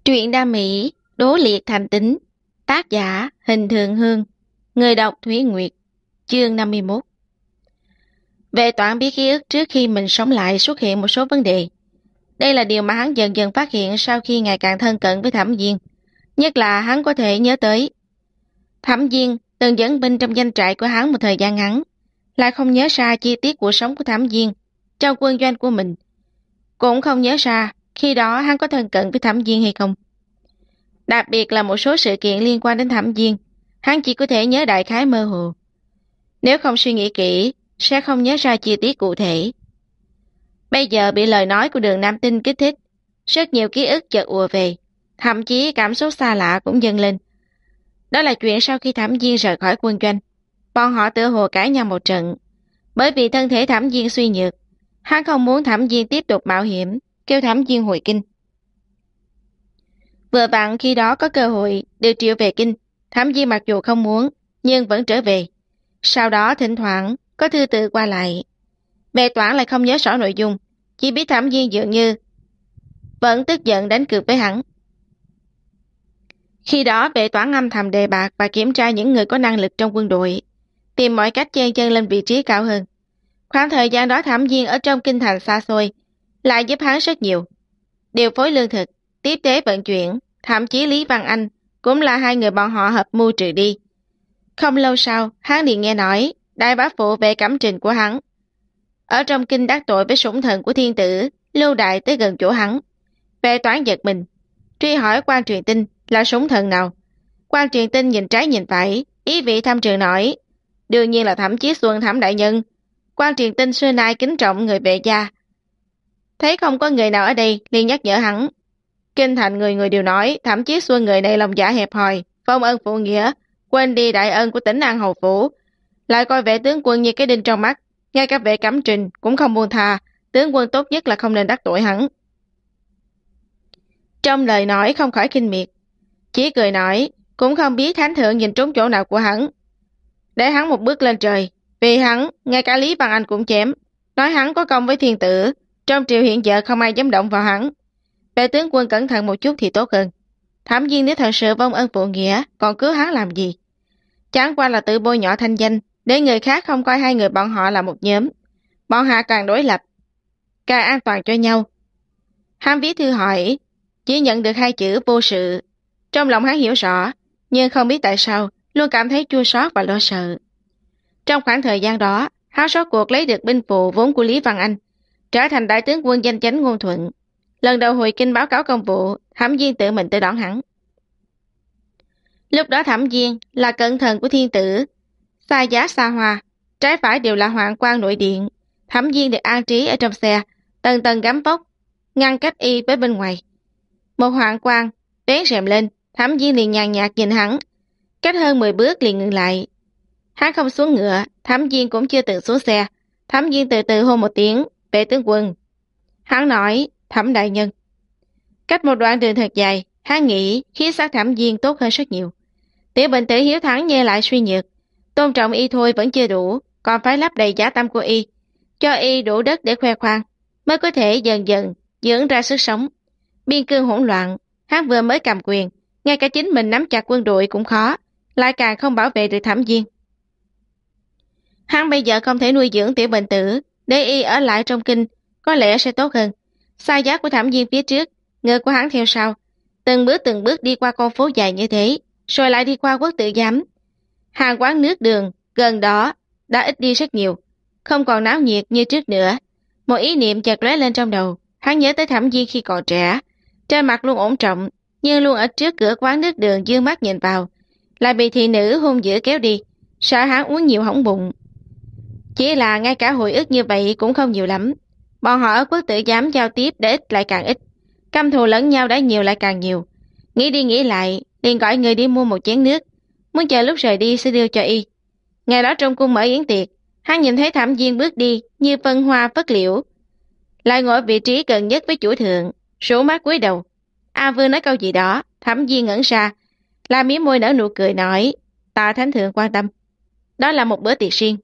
Truyện đam mỹ, đố liệt thành tính. Tác giả Hình Thường Hương. Người đọc Thúy Nguyệt. Chương 51. Vệ Toản biết ký ức trước khi mình sống lại xuất hiện một số vấn đề. Đây là điều mà hắn dần dần phát hiện sau khi ngày càng thân cận với Thẩm Diên. Nhất là hắn có thể nhớ tới Thẩm Diên từng dẫn binh trong doanh trại của hắn một thời gian ngắn, lại không nhớ ra chi tiết cuộc sống của Thẩm Diên trong quân doanh của mình. Cũng không nhớ ra khi đó hắn có thân cận với Thẩm Diên hay không. Đặc biệt là một số sự kiện liên quan đến Thẩm Diên, hắn chỉ có thể nhớ đại khái mơ hồ. Nếu không suy nghĩ kỹ, sẽ không nhớ ra chi tiết cụ thể. Bây giờ bị lời nói của Đường Nam Tinh kích thích, rất nhiều ký ức chợt ùa về, thậm chí cảm xúc xa lạ cũng dâng lên. Đó là chuyện sau khi Thẩm Diên rời khỏi quân doanh, bọn họ tựa hồ cãi nhau một trận. Bởi vì thân thể Thẩm Diên suy nhược, hắn không muốn Thẩm Diên tiếp tục mạo hiểm, kêu Thẩm Diên hồi kinh. Vừa vặn khi đó có cơ hội được triệu về kinh, Thẩm Diên mặc dù không muốn, nhưng vẫn trở về. Sau đó thỉnh thoảng có thư từ qua lại. Vệ Toản lại không nhớ rõ nội dung, chỉ biết Thẩm Diên dường như vẫn tức giận đánh cược với hắn. Khi đó Vệ Toản âm thầm đề bạt và kiểm tra những người có năng lực trong quân đội, tìm mọi cách chen chân lên vị trí cao hơn. Khoảng thời gian đó Thẩm Diên ở trong kinh thành xa xôi lại giúp hắn rất nhiều, điều phối lương thực, tiếp tế vận chuyển, thậm chí Lý Văn Anh cũng là hai người bọn họ hợp mưu trừ đi. Không lâu sau, hắn liền nghe nói đại bá phụ Vệ Cẩm Trình của hắn ở trong kinh đắc tội với sủng thần của thiên tử Lưu Đại tới gần chỗ hắn. Vệ Toản giật mình, truy hỏi Quan Truyền Tinh là sủng thần nào. Quan Truyền Tinh nhìn trái nhìn phải, ý vị thăm trường nói, đương nhiên là Thẩm Chí Xuân Thẩm đại nhân. Quan Truyền Tinh xưa nay kính trọng người Vệ gia, thấy không có người nào ở đây liền nhắc nhở hắn. Kinh thành người người đều nói Thẩm Chí Xuân người này lòng dạ hẹp hòi, phong ân phụ nghĩa, quên đi đại ân của tỉnh An Hầu Phủ, lại coi Vệ tướng quân như cái đinh trong mắt, ngay cả Vệ Cẩm Trình cũng không buông tha, tướng quân tốt nhất là không nên đắc tội hắn. Trong lời nói không khỏi khinh miệt, chỉ cười nói, cũng không biết thánh thượng nhìn trúng chỗ nào của hắn, để hắn một bước lên trời, vì hắn ngay cả Lý Văn Anh cũng chém, nói hắn có công với thiên tử, trong triều hiện giờ không ai dám động vào hắn. Vệ tướng quân cẩn thận một chút thì tốt hơn. Thẩm Diên nếu thật sự vong ân phụ nghĩa, còn cứu hắn làm gì? Chẳng qua là tự bôi nhọ thanh danh, để người khác không coi hai người bọn họ là một nhóm. Bọn họ càng đối lập, càng an toàn cho nhau. Hắn viết thư hỏi, chỉ nhận được hai chữ vô sự. Trong lòng hắn hiểu rõ, nhưng không biết tại sao, luôn cảm thấy chua xót và lo sợ. Trong khoảng thời gian đó, hắn rốt cuộc lấy được binh phụ vốn của Lý Văn Anh, trở thành đại tướng quân danh chánh ngôn thuận. Lần đầu hồi kinh báo cáo công vụ, Thẩm Diên tự mình tới đón hắn. Lúc đó Thẩm Diên là cận thần của thiên tử, xa giá xa hoa, trái phải đều là hoàng quan nội điện. Thẩm Diên được an trí ở trong xe, tầng tầng gắm vóc, ngăn cách y với bên ngoài. Một hoàng quan vén rèm lên, Thẩm Diên liền nhàn nhạt nhìn hắn, cách hơn 10 bước liền ngừng lại. Hắn không xuống ngựa, Thẩm Diên cũng chưa từng xuống xe. Thẩm Diên từ từ hô một tiếng, Vệ tướng quân. Hắn nói, Thẩm đại nhân. Cách một đoạn đường thật dài, hắn nghĩ khí sắc Thẩm Diên tốt hơn rất nhiều. Tiểu bệnh tử hiếu thắng nhê lại suy nhược, tôn trọng y thôi vẫn chưa đủ, còn phải lấp đầy giá tâm của y, cho y đủ đất để khoe khoang, mới có thể dần dần dưỡng ra sức sống. Biên cương hỗn loạn, hắn vừa mới cầm quyền, ngay cả chính mình nắm chặt quân đội cũng khó, lại càng không bảo vệ được Thẩm Diên. Hắn bây giờ không thể nuôi dưỡng tiểu bệnh tử, để y ở lại trong kinh, có lẽ sẽ tốt hơn. Sai giá của Thẩm Diên phía trước, ngựa của hắn theo sau, từng bước đi qua con phố dài như thế, rồi lại đi qua Quốc Tử Giám. Hàng quán nước đường gần đó đã ít đi rất nhiều, không còn náo nhiệt như trước nữa. Một ý niệm chợt lóe lên trong đầu, hắn nhớ tới Thẩm Diên khi còn trẻ, trên mặt luôn ổn trọng, nhưng luôn ở trước cửa quán nước đường dương mắt nhìn vào, lại bị thị nữ hung dữ kéo đi, sợ hắn uống nhiều hỏng bụng. Chỉ là ngay cả hồi ức như vậy cũng không nhiều lắm. Bọn họ ở Quốc Tử Giám giao tiếp đã ít lại càng ít, căm thù lẫn nhau đã nhiều lại càng nhiều. Nghĩ đi nghĩ lại, liền gọi người đi mua một chén nước, muốn chờ lúc rời đi sẽ đưa cho y. Ngày đó trong cung mở yến tiệc, hắn nhìn thấy Thẩm Diên bước đi như phân hoa phất liễu, lại ngồi vị trí gần nhất với chủ thượng, rủ mắt cúi đầu. Vừa nói câu gì đó, Thẩm Diên ngẩn ra, la mím môi nở nụ cười nói, tạ thánh thượng quan tâm. Đó là một bữa tiệc riêng.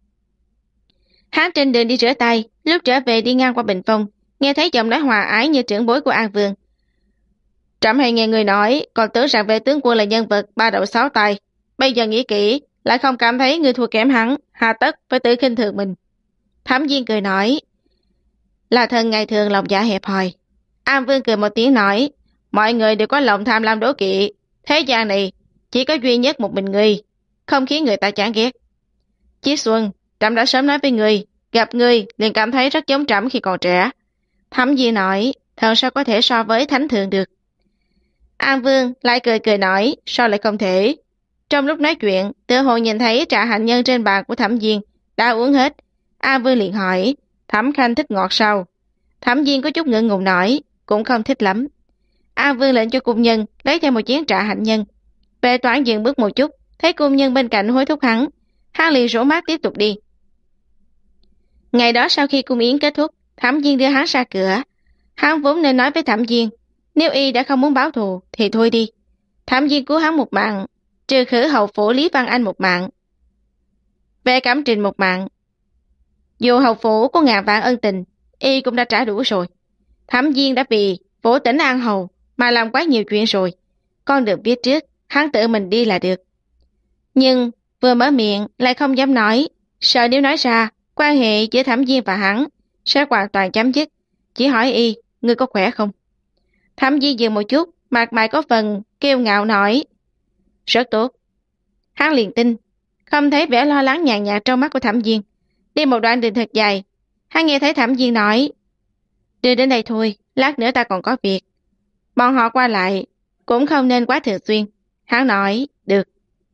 Hắn trên đường đi rửa tay, lúc trở về đi ngang qua bình phong, nghe thấy giọng nói hòa ái như trưởng bối của An Vương. Trẫm hay nghe người nói, còn tưởng rằng vệ tướng quân là nhân vật ba đầu sáu tay. Bây giờ nghĩ kỹ, lại không cảm thấy người thua kém hắn, hà tất phải tự khinh thường mình. Thám viên cười nói, là thần ngày thường lòng dạ hẹp hòi. An Vương cười một tiếng nói, mọi người đều có lòng tham lam đố kỵ. Thế gian này, chỉ có duy nhất một mình ngươi, không khiến người ta chán ghét. Chí Xuân, trẫm đã sớm nói với ngươi, gặp ngươi liền cảm thấy rất giống trẫm khi còn trẻ. Thẩm Di nói, thần sao có thể so với thánh thượng được. An Vương lại cười cười nói, sao lại không thể. Trong lúc nói chuyện, tựa hồ nhìn thấy trà hạnh nhân trên bàn của Thẩm Viên đã uống hết. An Vương liền hỏi, Thẩm Khanh thích ngọt sao? Thẩm Viên có chút ngượng ngùng nói, cũng không thích lắm. An Vương lệnh cho cung nhân lấy thêm một chén trà hạnh nhân. Vệ Toản dừng bước một chút, thấy cung nhân bên cạnh hối thúc hắn liền rủ mắt tiếp tục đi. Ngày đó sau khi cung yến kết thúc, Thẩm Viên đưa hắn ra cửa. Hắn vốn nên nói với Thẩm Viên, nếu y đã không muốn báo thù thì thôi đi. Thẩm Viên cứu hắn một mạng, trừ khử hầu phủ Lý Văn Anh một mạng, về Cẩm Trình một mạng. Dù hầu phủ có ngàn vạn ân tình, y cũng đã trả đủ rồi. Thẩm Viên đã vì phủ tỉnh An Hầu mà làm quá nhiều chuyện rồi. Con đường biết trước, hắn tự mình đi là được. Nhưng vừa mở miệng lại không dám nói, sợ nếu nói ra, quan hệ giữa Thẩm Viên và hắn sẽ hoàn toàn chấm dứt. Chỉ hỏi y, ngươi có khỏe không? Thẩm Viên dừng một chút, mặt mày có phần kiêu ngạo nói, rất tốt. Hắn liền tin, không thấy vẻ lo lắng nhàn nhạt trong mắt của Thẩm Viên. Đi một đoạn đường thật dài, hắn nghe thấy Thẩm Viên nói, đưa đến đây thôi, lát nữa ta còn có việc. Bọn họ qua lại cũng không nên quá thường xuyên. Hắn nói, được.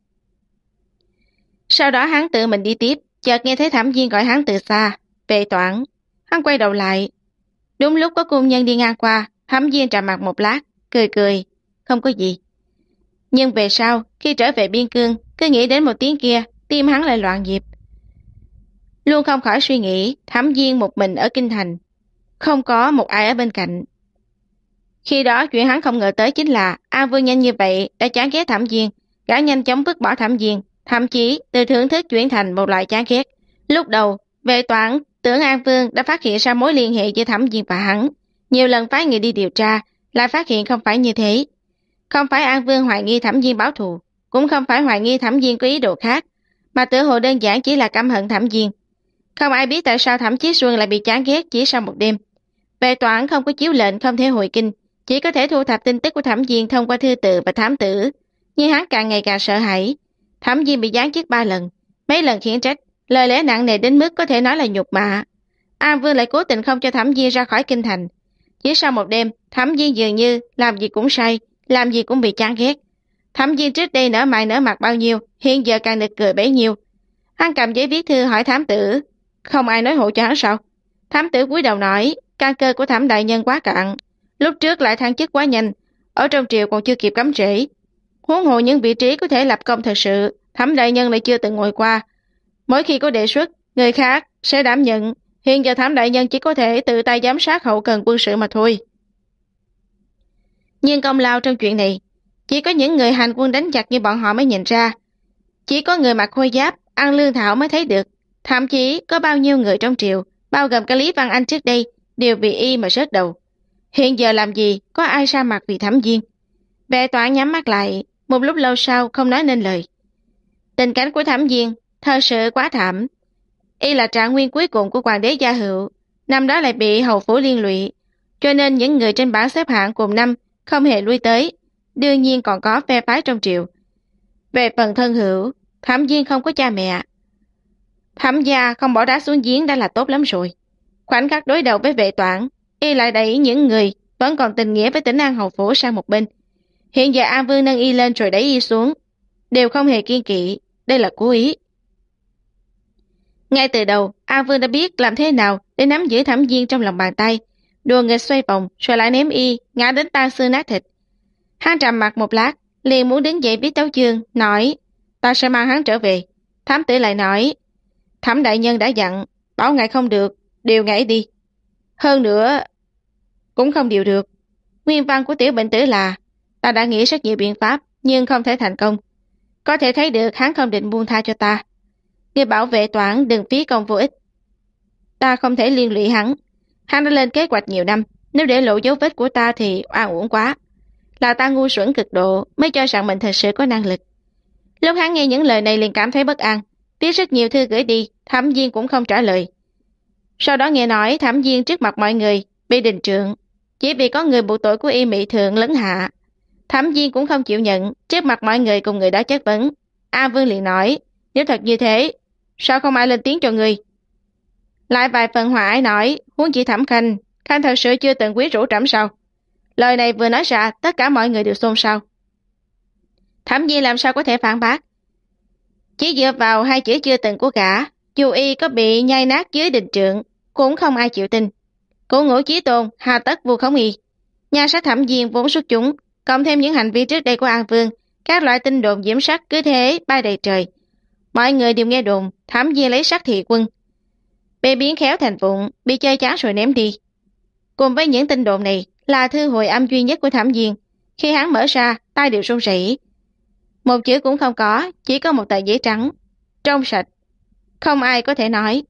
Sau đó hắn tự mình đi tiếp, chợt nghe thấy Thẩm Viên gọi hắn từ xa, Vệ Toản. Hắn quay đầu lại. Đúng lúc có cung nhân đi ngang qua, Thẩm Viên trầm mặt một lát, cười cười, không có gì. Nhưng về sau, khi trở về biên cương, cứ nghĩ đến một tiếng kia, tim hắn lại loạn nhịp. Luôn không khỏi suy nghĩ, Thẩm Viên một mình ở kinh thành, không có một ai ở bên cạnh. Khi đó chuyện hắn không ngờ tới chính là An Vương nhanh như vậy đã chán ghét Thẩm Viên, gã nhanh chóng vứt bỏ Thẩm Viên, thậm chí từ thưởng thức chuyển thành một loại chán ghét. Lúc đầu, Vệ Toản tưởng An Vương đã phát hiện ra mối liên hệ giữa Thẩm Viên và hắn, nhiều lần phái người đi điều tra, lại phát hiện không phải như thế. Không phải An Vương hoài nghi Thẩm Viên báo thù, cũng không phải hoài nghi Thẩm Viên có ý đồ khác, mà tựa hồ đơn giản chỉ là căm hận Thẩm Viên. Không ai biết tại sao Thẩm Chí Xuân lại bị chán ghét chỉ sau một đêm. Vệ Toản không có chiếu lệnh, không thể hồi kinh, chỉ có thể thu thập tin tức của Thẩm Viên thông qua thư tự và thám tử. Nhưng hắn càng ngày càng sợ hãi. Thẩm Viên bị giáng chức 3 lần, mấy lần khiển trách, lời lẽ nặng nề đến mức có thể nói là nhục mạ. An Vương lại cố tình không cho Thẩm Viên ra khỏi kinh thành. Chỉ sau một đêm, Thẩm Viên dường như làm gì cũng sai, làm gì cũng bị chán ghét. Thẩm Viên trước đây nở mày nở mặt bao nhiêu, hiện giờ càng nực cười bấy nhiêu. Hắn cầm giấy viết thư hỏi thám tử, không ai nói hộ cho hắn sao? Thám tử cúi đầu nói, căn cơ của Thẩm đại nhân quá cạn, lúc trước lại thăng chức quá nhanh, ở trong triều còn chưa kịp cắm rễ. Huống hồ những vị trí có thể lập công thật sự, Thẩm đại nhân lại chưa từng ngồi qua. Mỗi khi có đề xuất, người khác sẽ đảm nhận. Hiện giờ Thẩm đại nhân chỉ có thể tự tay giám sát hậu cần quân sự mà thôi. Nhưng công lao trong chuyện này, chỉ có những người hành quân đánh giặc như bọn họ mới nhìn ra. Chỉ có người mặc khôi giáp, ăn lương thảo mới thấy được. Thậm chí có bao nhiêu người trong triều, bao gồm cả Lý Văn Anh trước đây, đều vì y mà rớt đầu. Hiện giờ làm gì có ai ra mặt vì Thẩm Viên? Vệ Toản nhắm mắt lại, một lúc lâu sau không nói nên lời. Tình cảnh của Thẩm Viên thật sự quá thảm. Y là trạng nguyên cuối cùng của hoàng đế Gia Hữu, năm đó lại bị hầu phủ liên lụy, cho nên những người trên bảng xếp hạng cùng năm không hề lui tới. Đương nhiên còn có phe phái trong triều. Về phần thân hữu, Thẩm Viên không có cha mẹ. Thẩm gia không bỏ đá xuống giếng đã là tốt lắm rồi. Khoảnh khắc đối đầu với Vệ Toản, y lại đẩy những người vẫn còn tình nghĩa với Tỉnh An hầu phủ sang một bên. Hiện giờ An Vương nâng y lên rồi đẩy y xuống, đều không hề kiêng kỵ, đây là cố ý. Ngay từ đầu, An Vương đã biết làm thế nào để nắm giữ Thẩm Viên trong lòng bàn tay, đùa nghịch xoay vòng rồi lại ném y ngã đến tan xương nát thịt. Hắn trầm mặt một lát, liền muốn đứng dậy viết tấu chương, nói ta sẽ mang hắn trở về. Thám tử lại nói, Thẩm đại nhân đã dặn, bảo ngài không được, điều ngài đi. Hơn nữa, cũng không điều được. Nguyên văn của tiểu bệnh tử là, ta đã nghĩ rất nhiều biện pháp, nhưng không thể thành công. Có thể thấy được hắn không định buông tha cho ta. Người bảo Vệ Toản đừng phí công vô ích. Ta không thể liên lụy hắn. Hắn đã lên kế hoạch nhiều năm, nếu để lộ dấu vết của ta thì oan uổng quá. là ta ngu xuẩn cực độ mới cho rằng mình thật sự có năng lực. Lúc hắn nghe những lời này liền cảm thấy bất an, viết rất nhiều thư gửi đi, Thẩm Viên cũng không trả lời. Sau đó nghe nói Thẩm Viên trước mặt mọi người bị đình trượng, chỉ vì có người buộc tội của y mị thượng lấn hạ. Thẩm Viên cũng không chịu nhận, trước mặt mọi người cùng người đó chất vấn. A Vương liền nói, nếu thật như thế, sao không ai lên tiếng cho người? Lại vài phần hòa ái nói, huống chỉ Thẩm Khanh, Khanh thật sự chưa từng quyến rũ trẫm sao? Lời này vừa nói ra, tất cả mọi người đều xôn xao. Thẩm Viên làm sao có thể phản bác? Chỉ dựa vào hai chữ chưa từng của gã, dù y có bị nhai nát dưới đình trượng, cũng không ai chịu tin. Cổ ngũ chí tôn, hà tất vu khống y. Nhà sách Thẩm Viên vốn xuất chúng, cộng thêm những hành vi trước đây của An Vương, các loại tin đồn diễm sắc cứ thế bay đầy trời. Mọi người đều nghe đồn Thẩm Viên lấy sắc thị quân, bị biến khéo thành vụn, bị chơi chán rồi ném đi. Cùng với những tin đồn này là thư hồi âm duy nhất của Thẩm Viên. Khi hắn mở ra, tay đều run rẩy. Một chữ cũng không có, chỉ có một tờ giấy trắng, trong sạch, không ai có thể nói.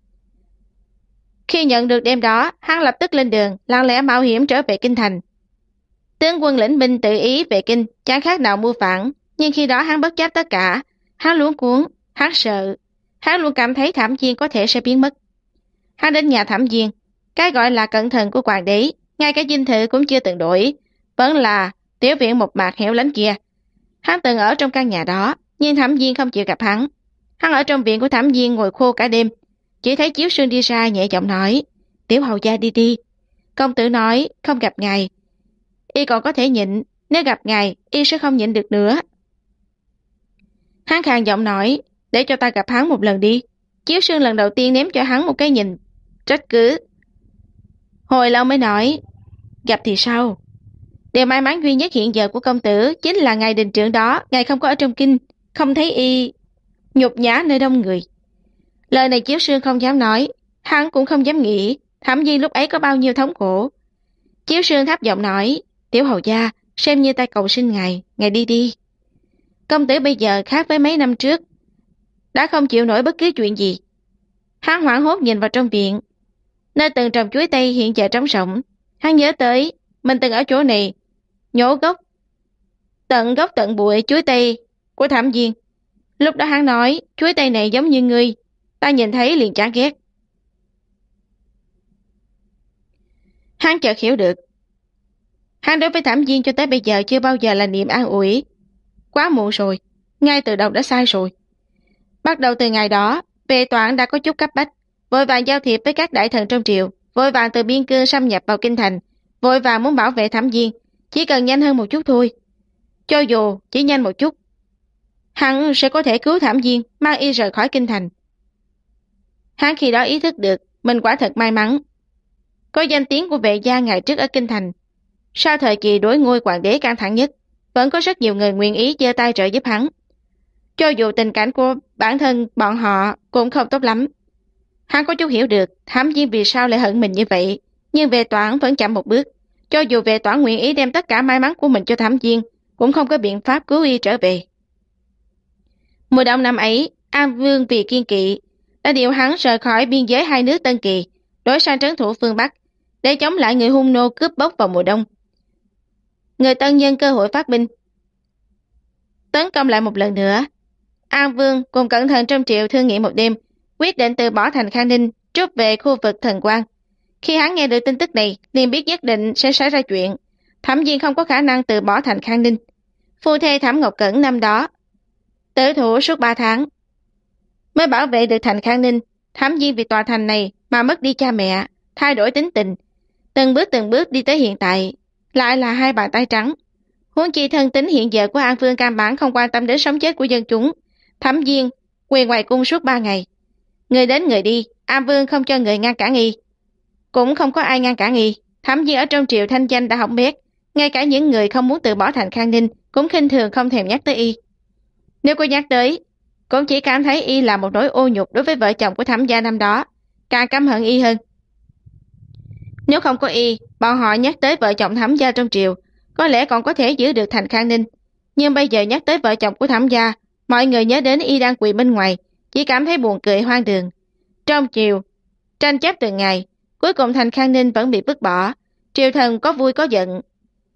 Khi nhận được đêm đó, hắn lập tức lên đường, lặng lẽ mạo hiểm trở về kinh thành. Tướng quân lĩnh binh tự ý về kinh, chẳng khác nào mưu phản, nhưng khi đó hắn bất chấp tất cả, hắn luống cuống, hắn sợ, hắn luôn cảm thấy Thẩm Viên có thể sẽ biến mất. Hắn đến nhà Thẩm Viên, cái gọi là cẩn thận của hoàng đế, ngay cả dinh thự cũng chưa từng đổi, vẫn là tiểu viện một mạc hẻo lánh kia. Hắn từng ở trong căn nhà đó, nhưng Thẩm Viên không chịu gặp hắn. Hắn ở trong viện của Thẩm Viên ngồi khô cả đêm, chỉ thấy Chiếu Sương đi ra nhẹ giọng nói, tiểu hầu gia đi đi. Công tử nói không gặp ngài, y còn có thể nhịn, nếu gặp ngài, y sẽ không nhịn được nữa. Hắn khàn giọng nói, để cho ta gặp hắn một lần đi. Chiếu Sương lần đầu tiên ném cho hắn một cái nhìn trách cứ. Hồi lâu mới nói, gặp thì sao? Điều may mắn duy nhất hiện giờ của công tử chính là ngày đình trượng đó, ngài không có ở trong kinh, không thấy y nhục nhã nơi đông người. Lời này Chiếu Sương không dám nói, hắn cũng không dám nghĩ Thẩm Viên lúc ấy có bao nhiêu thống khổ. Chiếu Sương thấp giọng nói, tiểu hầu gia, xem như ta cầu xin ngài đi đi. Công tử bây giờ khác với mấy năm trước, đã không chịu nổi bất cứ chuyện gì. Hắn hoảng hốt nhìn vào trong viện, nơi từng trồng chuối tây hiện giờ trống rỗng. Hắn nhớ tới mình từng ở chỗ này nhổ gốc tận bụi chuối tây của Thẩm Viên. Lúc đó hắn nói, chuối tây này giống như ngươi, ta nhìn thấy liền chán ghét. Hắn chợt hiểu được, hắn đối với Thẩm Viên cho tới bây giờ chưa bao giờ là niềm an ủi. Quá muộn rồi, ngay từ đầu đã sai rồi. Bắt đầu từ ngày đó, Vệ Toản đã có chút cấp bách, vội vàng giao thiệp với các đại thần trong triều, vội vàng từ biên cương xâm nhập vào kinh thành, vội vàng muốn bảo vệ Thẩm Viên, chỉ cần nhanh hơn một chút thôi. Cho dù chỉ nhanh một chút, hắn sẽ có thể cứu Thẩm Viên, mang y rời khỏi kinh thành. Hắn khi đó ý thức được, mình quả thật may mắn. Có danh tiếng của Vệ gia ngày trước ở kinh thành, sau thời kỳ đối ngôi hoàng đế căng thẳng nhất, vẫn có rất nhiều người nguyện ý giơ tay trợ giúp hắn. Cho dù tình cảnh của bản thân bọn họ cũng không tốt lắm. Hắn có chút hiểu được Thẩm Viên vì sao lại hận mình như vậy, nhưng Vệ Toản vẫn chậm một bước. Cho dù Vệ Toản nguyện ý đem tất cả may mắn của mình cho Thẩm Viên, cũng không có biện pháp cứu y trở về. Mùa đông năm ấy, An Vương vì kiên kỵ đã điều hắn rời khỏi biên giới hai nước Tân Kỳ, đổi sang trấn thủ phương Bắc để chống lại người hung nô cướp bóc vào mùa đông. Người Tân nhân cơ hội phát binh tấn công lại một lần nữa. An Vương cùng cẩn thận trong triều thương nghị một đêm, quyết định từ bỏ thành Khang Ninh, rút về khu vực Thần Quang. Khi hắn nghe được tin tức này, liền biết nhất định sẽ xảy ra chuyện. Thẩm Viên không có khả năng từ bỏ thành Khang Ninh. Phu thê Thẩm Ngọc Cẩn năm đó tử thủ suốt 3 tháng mới bảo vệ được thành Khang Ninh. Thẩm Viên vì tòa thành này mà mất đi cha mẹ, thay đổi tính tình, từng bước đi tới hiện tại, lại là hai bàn tay trắng. Huống chi thân tính hiện giờ của An Vương căn bản không quan tâm đến sống chết của dân chúng. Thẩm Viên quỳ ngoài cung suốt 3 ngày, người đến người đi, An Vương không cho người ngăn cản y, cũng không có ai ngăn cản y. Thẩm Viên ở trong triều thanh danh đã hỏng bét, ngay cả những người không muốn từ bỏ thành Khang Ninh cũng khinh thường không thèm nhắc tới y. Nếu có nhắc tới, cũng chỉ cảm thấy y là một nỗi ô nhục đối với vợ chồng của Thẩm gia năm đó, càng căm hận y hơn. Nếu không có y, bọn họ nhắc tới vợ chồng Thẩm gia trong triều, có lẽ còn có thể giữ được thành Khang Ninh. Nhưng bây giờ nhắc tới vợ chồng của Thẩm gia, mọi người nhớ đến y đang quỳ bên ngoài, chỉ cảm thấy buồn cười hoang đường. Trong triều, tranh chấp từng ngày, cuối cùng thành Khang Ninh vẫn bị vứt bỏ. Triều thần có vui có giận.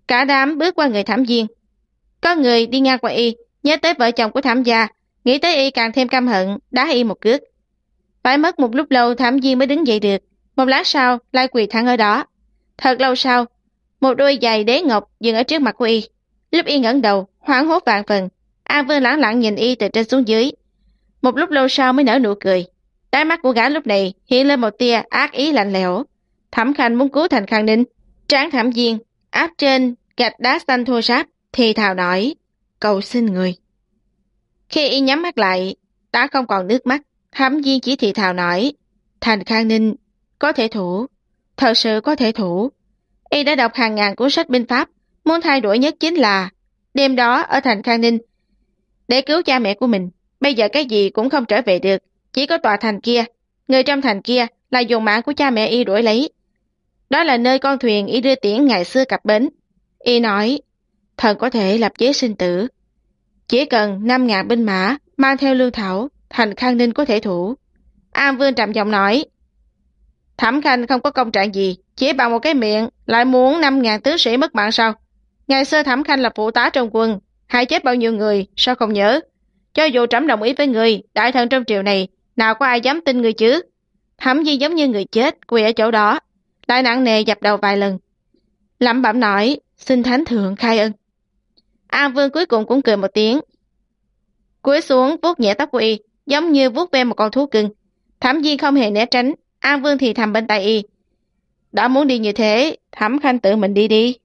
Cả đám bước qua người thẩm viên. Có người đi ngang qua y, nhớ tới vợ chồng của thẩm gia, nghĩ tới y càng thêm căm hận, đá y một cước. Phải mất một lúc lâu thẩm viên mới đứng dậy được, một lát sau lại quỳ thẳng ở đó. Thật lâu sau, một đôi giày đế ngọc dừng ở trước mặt của y. Lúc y ngẩng đầu, hoảng hốt vạn phần, An Vương lẳng lặng nhìn y từ trên xuống dưới. Một lúc lâu sau mới nở nụ cười. Đáy mắt của gã lúc này hiện lên một tia ác ý lạnh lẽo. Thẩm Khanh muốn cứu Thành Khang Ninh. Tráng thẩm viên áp trên gạch đá xanh thô ráp thì thào nói: "Cầu xin người." Khi y nhắm mắt lại, đã không còn nước mắt. Thẩm viên chỉ thì thào nói: "Thành Khang Ninh có thể thủ, thật sự có thể thủ." Y đã đọc hàng ngàn cuốn sách binh pháp, muốn thay đổi nhất chính là đêm đó ở Thành Khang Ninh để cứu cha mẹ của mình. Bây giờ cái gì cũng không trở về được, chỉ có tòa thành kia. Người trong thành kia là dùng mạng của cha mẹ y đuổi lấy. Đó là nơi con thuyền y đưa tiễn ngày xưa cập bến. Y nói: "Thần có thể lập chế sinh tử. Chỉ cần 5.000 binh mã mang theo lương thảo, Thành Khang Ninh có thể thủ." An Vương trầm giọng nói: "Thẩm Khanh không có công trạng gì, chỉ bằng một cái miệng lại muốn 5.000 tướng sĩ mất mạng sao? Ngày xưa Thẩm Khanh là phụ tá trong quân, hại chết bao nhiêu người, sao không nhớ? Cho dù trẫm đồng ý với người, đại thần trong triều này, nào có ai dám tin người chứ?" Thẩm Viên giống như người chết, quỳ ở chỗ đó, lại nặng nề dập đầu vài lần, lẩm bẩm nói: "Xin thánh thượng khai ân." An Vương cuối cùng cũng cười một tiếng, cúi xuống vuốt nhẹ tóc của y, giống như vuốt ve một con thú cưng. Thẩm Viên không hề né tránh. An Vương thì thầm bên tai y: "đã muốn đi như thế, Thẩm Khanh tự mình đi đi."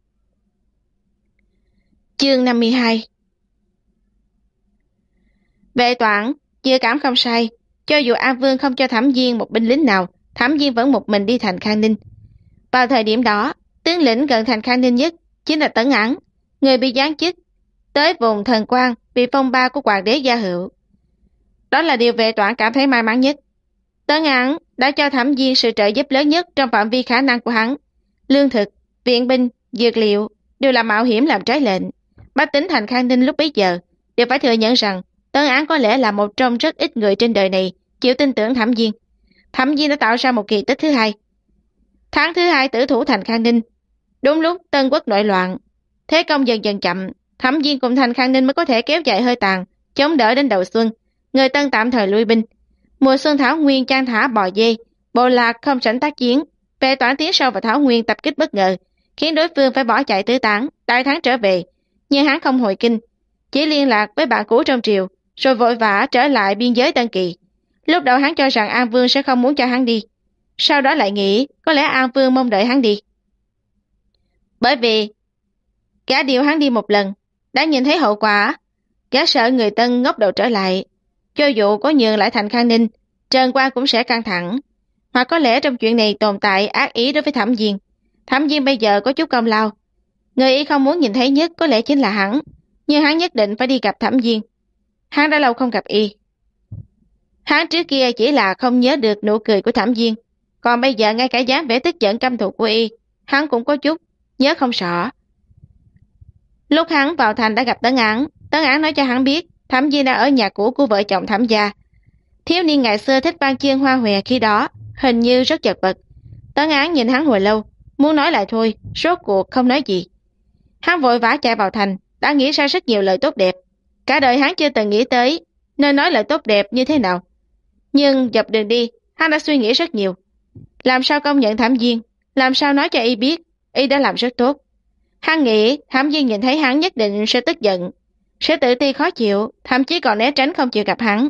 Chương 52. Vệ Toản dự cảm không sai, cho dù An Vương không cho Thẩm Viên một binh lính nào, Thẩm Viên vẫn một mình đi thành Khang Ninh. Vào thời điểm đó, tướng lĩnh gần thành Khang Ninh nhất chính là Tấn Ẵng, người bị giáng chức tới vùng thần quan vì phong ba của hoàng đế Gia Hữu. Đó là điều Vệ Toản cảm thấy may mắn nhất. Tấn Ẵng đã cho Thẩm Viên sự trợ giúp lớn nhất trong phạm vi khả năng của hắn. Lương thực, viện binh, dược liệu đều là mạo hiểm làm trái lệnh. Bách tính thành Khang Ninh lúc bấy giờ đều phải thừa nhận rằng Tấn Ẵng có lẽ là một trong rất ít người trên đời này chịu tin tưởng Thẩm Viên. Thẩm Viên đã tạo ra một kỳ tích thứ hai. Tháng thứ hai tử thủ thành Khang Ninh, đúng lúc Tân Quốc nội loạn, thế công dần dần chậm, Thẩm Viên cùng thành Khang Ninh mới có thể kéo dài hơi tàn, chống đỡ đến đầu xuân. Người Tân tạm thời lui binh. Mùa xuân Thảo Nguyên trang thả bò dê, bộ lạc không sẵn tác chiến. Vệ Toản tiến sâu vào Thảo Nguyên tập kích bất ngờ, khiến đối phương phải bỏ chạy tứ tán. Đại thắng trở về, nhưng hắn không hồi kinh, chỉ liên lạc với bạn cũ trong triều, rồi vội vã trở lại biên giới Tân Kỳ. Lúc đầu hắn cho rằng An Vương sẽ không muốn cho hắn đi, sau đó lại nghĩ có lẽ An Vương mong đợi hắn đi. Bởi vì gã điều hắn đi một lần, đã nhìn thấy hậu quả. Gã sợ người Tân ngóc đầu trở lại, cho dù có nhường lại thành Khang Ninh, Trần Quan cũng sẽ căng thẳng. Hoặc có lẽ trong chuyện này tồn tại ác ý đối với Thẩm Viên. Thẩm Viên bây giờ có chút công lao, người y không muốn nhìn thấy nhất có lẽ chính là hắn, nhưng hắn nhất định phải đi gặp Thẩm Viên. Hắn đã lâu không gặp y. Hắn trước kia chỉ là không nhớ được nụ cười của Thẩm Viên, còn bây giờ ngay cả dáng vẻ tức giận căm thù của y, hắn cũng có chút nhớ không rõ. Lúc hắn vào thành đã gặp Tấn Ẵng, Tấn Ẵng nói cho hắn biết Thẩm Viên đang ở nhà cũ của vợ chồng Thẩm gia. Thiếu niên ngày xưa thích văn chương hoa hòe khi đó, hình như rất chật vật. Tấn Ẵng nhìn hắn hồi lâu, muốn nói lại thôi, rốt cuộc không nói gì. Hắn vội vã chạy vào thành, đã nghĩ ra rất nhiều lời tốt đẹp. Cả đời hắn chưa từng nghĩ tới nên nói lời tốt đẹp như thế nào. Nhưng dọc đường đi, hắn đã suy nghĩ rất nhiều. Làm sao công nhận Thẩm Viên, làm sao nói cho y biết y đã làm rất tốt. Hắn nghĩ Thẩm Viên nhìn thấy hắn nhất định sẽ tức giận, sẽ tự ti khó chịu, thậm chí còn né tránh không chịu gặp hắn.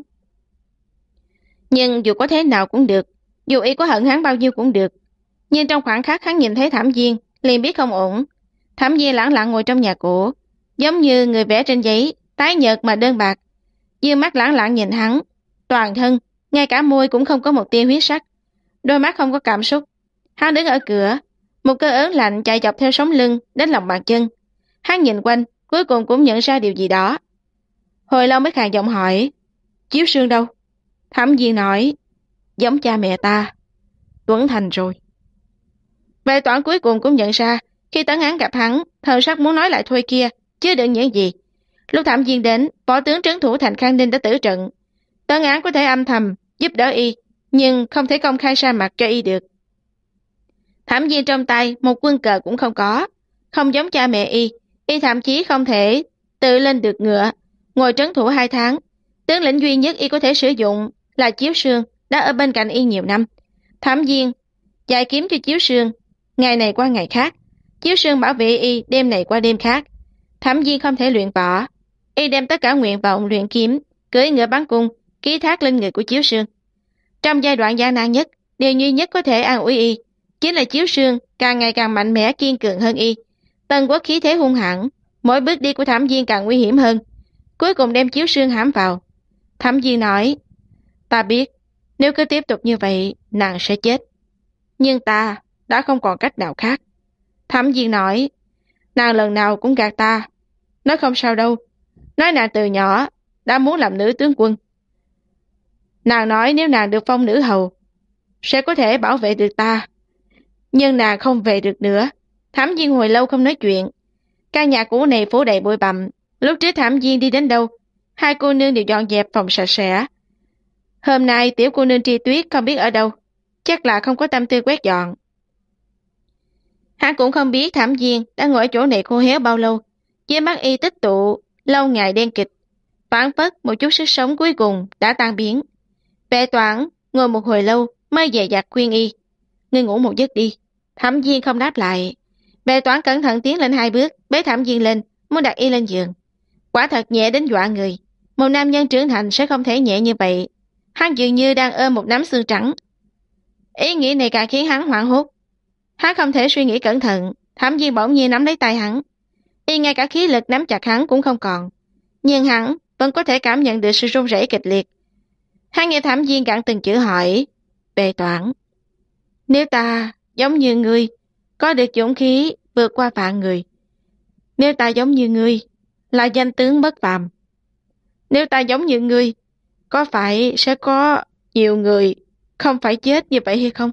Nhưng dù có thế nào cũng được, dù y có hận hắn bao nhiêu cũng được. Nhưng trong khoảng khắc hắn nhìn thấy Thẩm Viên, liền biết không ổn. Thẩm Viên lẳng lặng ngồi trong nhà cổ, giống như người vẽ trên giấy, tái nhợt mà đơn bạc. Dương mắt lẳng lặng nhìn hắn, toàn thân, ngay cả môi cũng không có một tia huyết sắc, đôi mắt không có cảm xúc. Hắn đứng ở cửa, một cơn ớn lạnh chạy dọc theo sống lưng đến lòng bàn chân. Hắn nhìn quanh, cuối cùng cũng nhận ra điều gì đó. Hồi lâu mới khàn giọng hỏi: "Chiếu Sương đâu?" Thẩm Viên nói: "Giống cha mẹ ta, Tuấn Thành rồi." Vệ Toản cuối cùng cũng nhận ra, khi Tấn Ẵng gặp hắn, thần sắc muốn nói lại thôi kia, chứ đừng những gì. Lúc Thẩm Viên đến, võ tướng trấn thủ thành Khang Ninh đã tử trận. Tấn Ẵng có thể âm thầm giúp đỡ y, nhưng không thể công khai ra mặt cho y được. Thẩm Viên trong tay một quân cờ cũng không có, Không giống cha mẹ y thậm chí không thể tự lên được ngựa, ngồi trấn thủ 2 tháng. Tướng lĩnh duy nhất y có thể sử dụng là Chiếu Sương, đã ở bên cạnh y nhiều năm. Thẩm Viên dạy kiếm cho Chiếu Sương, ngày này qua ngày khác. Chiếu Sương bảo vệ y đêm này qua đêm khác. Thẩm Viên không thể luyện võ, y đem tất cả nguyện vọng luyện kiếm, cưỡi ngựa bắn cung, ký thác lên người của Chiếu Sương. Trong giai đoạn gian nan nhất, điều duy nhất có thể an ủi y chính là Chiếu Sương càng ngày càng mạnh mẽ kiên cường hơn y. Tân Quốc khí thế hung hãn, mỗi bước đi của Thẩm Viên càng nguy hiểm hơn, cuối cùng đem Chiếu Sương hãm vào. Thẩm Viên nói, ta biết, nếu cứ tiếp tục như vậy, nàng sẽ chết. Nhưng ta đã không còn cách nào khác. Thẩm Viên nói, nàng lần nào cũng gạt ta. Nói không sao đâu, nói nàng từ nhỏ đã muốn làm nữ tướng quân. Nàng nói nếu nàng được phong nữ hầu, sẽ có thể bảo vệ được ta. Nhưng nàng không về được nữa. Thẩm Viên hồi lâu không nói chuyện. Căn nhà cũ này phủ đầy bụi bặm. Lúc trước Thẩm Viên đi đến đâu, hai cô nương đều dọn dẹp phòng sạch sẽ. Hôm nay tiểu cô nương Tri Tuyết không biết ở đâu, chắc là không có tâm tư quét dọn. Hắn cũng không biết Thẩm Viên đã ngồi ở chỗ này khô héo bao lâu. Dưới mắt y tích tụ lâu ngày đen kịch, phảng phất một chút sức sống cuối cùng đã tan biến. Vệ Toản ngồi một hồi lâu mới dè dặt khuyên y, ngươi ngủ một giấc đi. Thẩm Viên không đáp lại. Vệ Toản cẩn thận tiến lên 2 bước, bế Thẩm Viên lên, muốn đặt y lên giường. Quả thật nhẹ đến dọa người. Một nam nhân trưởng thành sẽ không thể nhẹ như vậy. Hắn dường như đang ôm một nắm xương trắng. Ý nghĩ này càng khiến hắn hoảng hốt. Hắn không thể suy nghĩ cẩn thận. Thẩm Viên bỗng nhiên nắm lấy tay hắn. Y ngay cả khí lực nắm chặt hắn cũng không còn. Nhưng hắn vẫn có thể cảm nhận được sự run rẩy kịch liệt. Hắn nghe Thẩm Viên gặn từng chữ hỏi, Vệ Toản, nếu ta giống như ngươi, có được dũng khí vượt qua vạn người. Nếu ta giống như ngươi, là danh tướng bất phàm. Nếu ta giống như ngươi, có phải sẽ có nhiều người không phải chết như vậy hay không?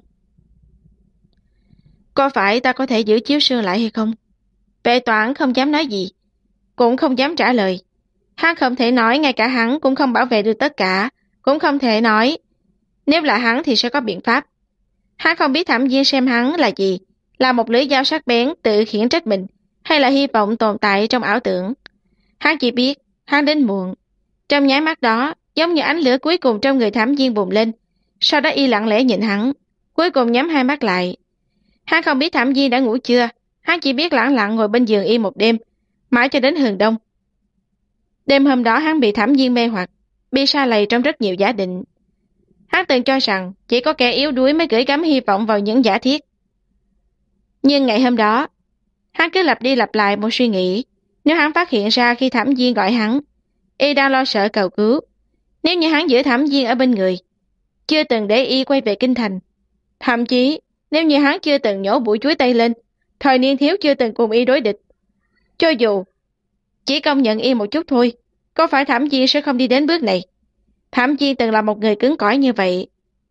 Có phải ta có thể giữ Chiếu Sương lại hay không? Vệ Toản không dám nói gì, cũng không dám trả lời. Hắn không thể nói ngay cả hắn cũng không bảo vệ được tất cả, cũng không thể nói nếu là hắn thì sẽ có biện pháp. Hắn không biết Thẩm Viên xem hắn là gì, là một lưỡi dao sắc bén tự khiển trách mình, hay là hy vọng tồn tại trong ảo tưởng. Hắn chỉ biết hắn đến muộn. Trong nháy mắt đó, giống như ánh lửa cuối cùng trong người Thẩm Viên bùng lên, sau đó y lặng lẽ nhìn hắn, cuối cùng nhắm 2 mắt lại. Hắn không biết Thẩm Viên đã ngủ chưa, hắn chỉ biết lẳng lặng ngồi bên giường y một đêm, mãi cho đến hừng đông. Đêm hôm đó hắn bị Thẩm Viên mê hoặc, bị sa lầy trong rất nhiều giả định. Hắn từng cho rằng chỉ có kẻ yếu đuối mới gửi gắm hy vọng vào những giả thiết. Nhưng ngày hôm đó, hắn cứ lặp đi lặp lại một suy nghĩ. Nếu hắn phát hiện ra khi Thẩm Viên gọi hắn, y đang lo sợ cầu cứu. Nếu như hắn giữ Thẩm Viên ở bên người, chưa từng để y quay về kinh thành. Thậm chí, nếu như hắn chưa từng nhổ bụi chuối tây lên, thời niên thiếu chưa từng cùng y đối địch. Cho dù chỉ công nhận y một chút thôi, có phải Thẩm Viên sẽ không đi đến bước này. Thẩm Viên từng là một người cứng cỏi như vậy.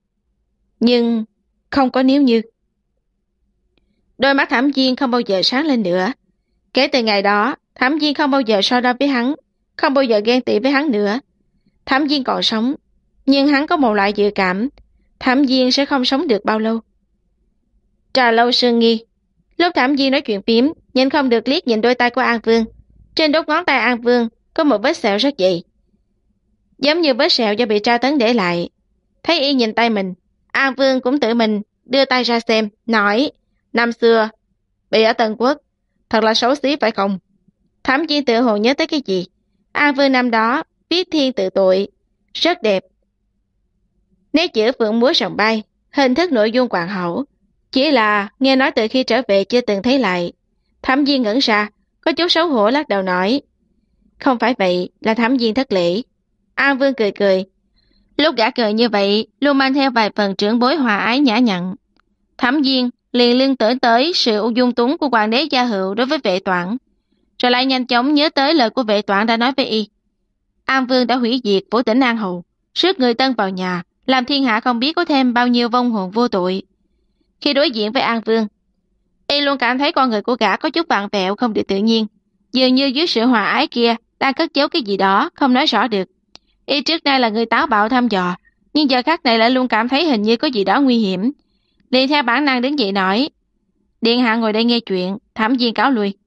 Nhưng không có nếu như. Đôi mắt Thẩm Viên không bao giờ sáng lên nữa. Kể từ ngày đó, Thẩm Viên không bao giờ so đo với hắn, không bao giờ ghen tị với hắn nữa. Thẩm Viên còn sống, nhưng hắn có một loại dự cảm, Thẩm Viên sẽ không sống được bao lâu. Trà lâu sương nghi. Lúc Thẩm Viên nói chuyện phím, nhìn không được liếc nhìn đôi tay của An Vương. Trên đốt ngón tay An Vương có một vết sẹo rất dày, giống như vết sẹo do bị tra tấn để lại. Thấy y nhìn tay mình, An Vương cũng tự mình đưa tay ra xem, nói, năm xưa bị ở Tân Quốc, thật là xấu xí phải không? Thẩm Viên tự hồ nhớ tới cái gì. An Vương năm đó viết thiên tự tội, rất đẹp. Nét chữ phượng múa rồng bay, hình thức nội dung hoàn hảo. Chỉ là nghe nói từ khi trở về chưa từng thấy lại. Thẩm Viên ngẩn ra, có chút xấu hổ lắc đầu nói, không phải vậy, là Thẩm Viên thất lễ. An Vương cười cười. Lúc gã cười như vậy, luôn mang theo vài phần trưởng bối hòa ái nhã nhặn. Thẩm Viên liền liên tưởng tới sự dung túng của hoàng đế Gia Hữu đối với Vệ Toản, rồi lại nhanh chóng nhớ tới lời của Vệ Toản đã nói với y. An Vương đã hủy diệt Phủ Tỉnh An Hầu, rước người Tân vào nhà, làm thiên hạ không biết có thêm bao nhiêu vong hồn vô tội. Khi đối diện với An Vương, y luôn cảm thấy con người của gã có chút vặn vẹo không được tự nhiên, dường như dưới sự hòa ái kia đang cất giấu cái gì đó không nói rõ được. Y trước nay là người táo bạo thăm dò, nhưng giờ khắc này lại luôn cảm thấy hình như có gì đó nguy hiểm. Liền theo bản năng đứng dậy nói, điện hạ ngồi đây nghe chuyện. Thẩm Viên cáo lui.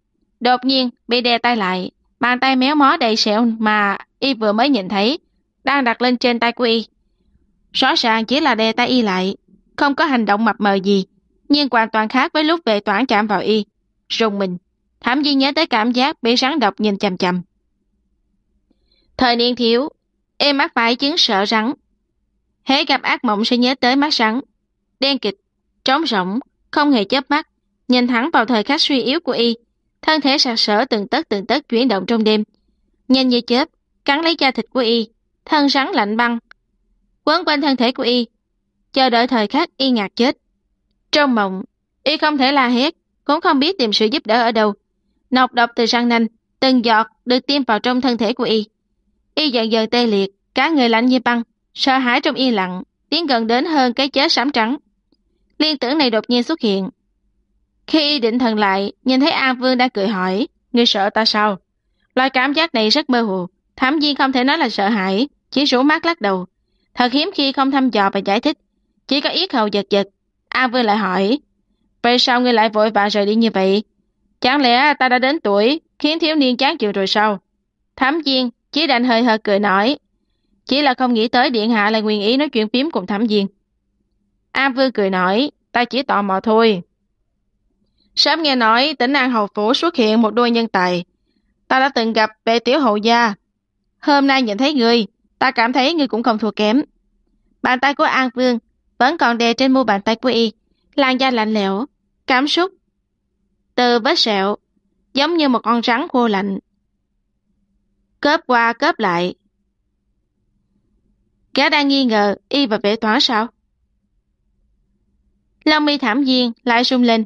Đột nhiên bị đè tay lại, bàn tay méo mó đầy sẹo mà y vừa mới nhìn thấy đang đặt lên trên tay của y. Rõ ràng chỉ là đè tay y lại, không có hành động mập mờ gì, nhưng hoàn toàn khác với lúc Vệ Toản chạm vào y. Rùng mình, Thẩm Viên nhớ tới cảm giác bị rắn độc nhìn chằm chằm. Thời niên thiếu, em mắc phải chứng sợ rắn. Hễ gặp ác mộng sẽ nhớ tới mắt rắn. Đen kịt, trống rỗng, không hề chớp mắt, nhìn thẳng vào thời khắc suy yếu của y, thân thể sặc sỡ từng tấc chuyển động trong đêm. Nhanh như chớp, cắn lấy da thịt của y, thân rắn lạnh băng, quấn quanh thân thể của y, chờ đợi thời khắc y ngạt chết. Trong mộng, y không thể la hét, cũng không biết tìm sự giúp đỡ ở đâu. Nọc độc từ răng nanh, từng giọt được tiêm vào trong thân thể của y. Y dần dần tê liệt, cả người lạnh như băng, sợ hãi trong yên lặng, tiến gần đến hơn cái chết sám trắng. Liên tưởng này đột nhiên xuất hiện. Khi y định thần lại, nhìn thấy An Vương đang cười hỏi, ngươi sợ ta sao? Loại cảm giác này rất mơ hồ, Thẩm Viên không thể nói là sợ hãi, chỉ rủ mắt lắc đầu. Thật hiếm khi không thăm dò và giải thích, chỉ có yết hầu giật giật. An Vương lại hỏi, vậy sao ngươi lại vội vã rời đi như vậy? Chẳng lẽ ta đã đến tuổi khiến thiếu niên chán chường rồi sao? Thẩm Viên chỉ đành hơi hợt cười nói, chỉ là không nghĩ tới điện hạ lại nguyện ý nói chuyện phím cùng Thẩm Viên. An Vương cười nói, ta chỉ tò mò thôi. Sớm nghe nói tỉnh An Hầu Phủ xuất hiện một đôi nhân tài. Ta đã từng gặp Vệ Tiểu Hầu Gia. Hôm nay nhìn thấy ngươi, ta cảm thấy ngươi cũng không thua kém. Bàn tay của An Vương vẫn còn đè trên mu bàn tay của y, làn da lạnh lẽo, cảm xúc từ vết sẹo, giống như một con rắn khô lạnh. Cớp qua cớp lại. Gã đang nghi ngờ y và Vệ Toản sao? Lông mi Thẩm Viên lại rung lên.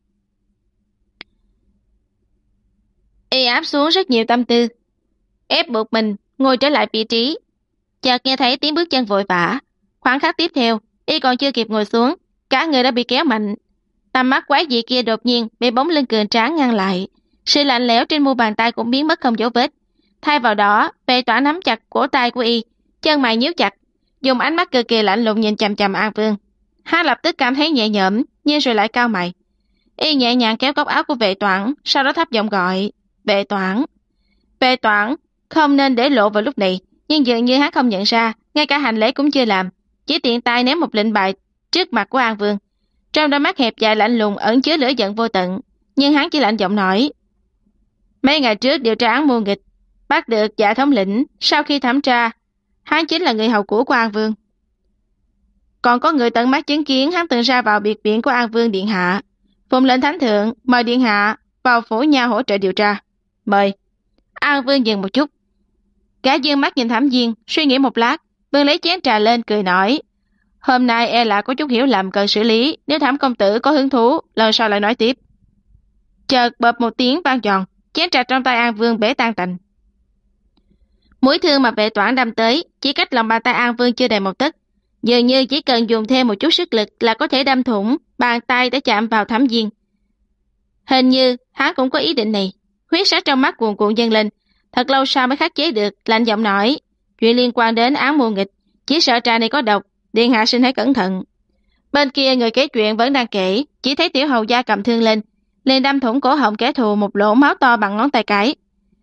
Y áp xuống rất nhiều tâm tư, ép buộc mình ngồi trở lại vị trí. Chợt nghe thấy tiếng bước chân vội vã. Khoảng khắc tiếp theo, y còn chưa kịp ngồi xuống, cả người đã bị kéo mạnh. Tầm mắt quái dị kia đột nhiên bị bóng lưng cường tráng ngăn lại. Sự lạnh lẽo trên mu bàn tay cũng biến mất không dấu vết. Thay vào đó, Vệ Toản nắm chặt cổ tay của y, chân mày nhíu chặt, dùng ánh mắt cực kỳ lạnh lùng nhìn chằm chằm An Vương. Hắn lập tức cảm thấy nhẹ nhõm, nhưng rồi lại cau mày. Y nhẹ nhàng kéo góc áo của Vệ Toản, sau đó thấp giọng gọi, Vệ Toản. Vệ Toản không nên để lộ vào lúc này, nhưng dường như hắn không nhận ra, ngay cả hành lễ cũng chưa làm, chỉ tiện tay ném một lệnh bài trước mặt của An Vương. Trong đôi mắt hẹp dài lạnh lùng ẩn chứa lửa giận vô tận, nhưng hắn chỉ lạnh giọng nói, mấy ngày trước điều tra án mưu nghịch, bắt được Dạ thống lĩnh. Sau khi thẩm tra, hắn chính là người hầu cũ của An Vương. Còn có người tận mắt chứng kiến hắn từng ra vào biệt viện của An Vương điện hạ. Phụng lệnh thánh thượng mời điện hạ vào phủ nha hỗ trợ điều tra. Mời. An Vương dừng một chút. Gã dương mắt nhìn Thẩm Viên, suy nghĩ một lát, bưng lấy chén trà lên cười nói, hôm nay e là có chút hiểu lầm cần xử lý, nếu Thẩm công tử có hứng thú, lần sau lại nói tiếp. Chợt bợp một tiếng vang giòn, chén trà trong tay An Vương bể tan tành. Mũi thương mà Vệ Toản đâm tới, chỉ cách lòng bàn tay An Vương chưa đầy một tấc, dường như chỉ cần dùng thêm một chút sức lực là có thể đâm thủng bàn tay để chạm vào Thẩm Viên. Hình như hắn cũng có ý định này. Huyết sắc trong mắt cuồn cuộn dâng lên, thật lâu sau mới khắc chế được, lạnh giọng nói, chuyện liên quan đến án mưu nghịch, chỉ sợ trà này có độc, điện hạ xin hãy cẩn thận. Bên kia người kể chuyện vẫn đang kể, chỉ thấy Tiểu Hầu Gia cầm thương lên, liền đâm thủng cổ họng kẻ thù một lỗ máu to bằng ngón tay cái.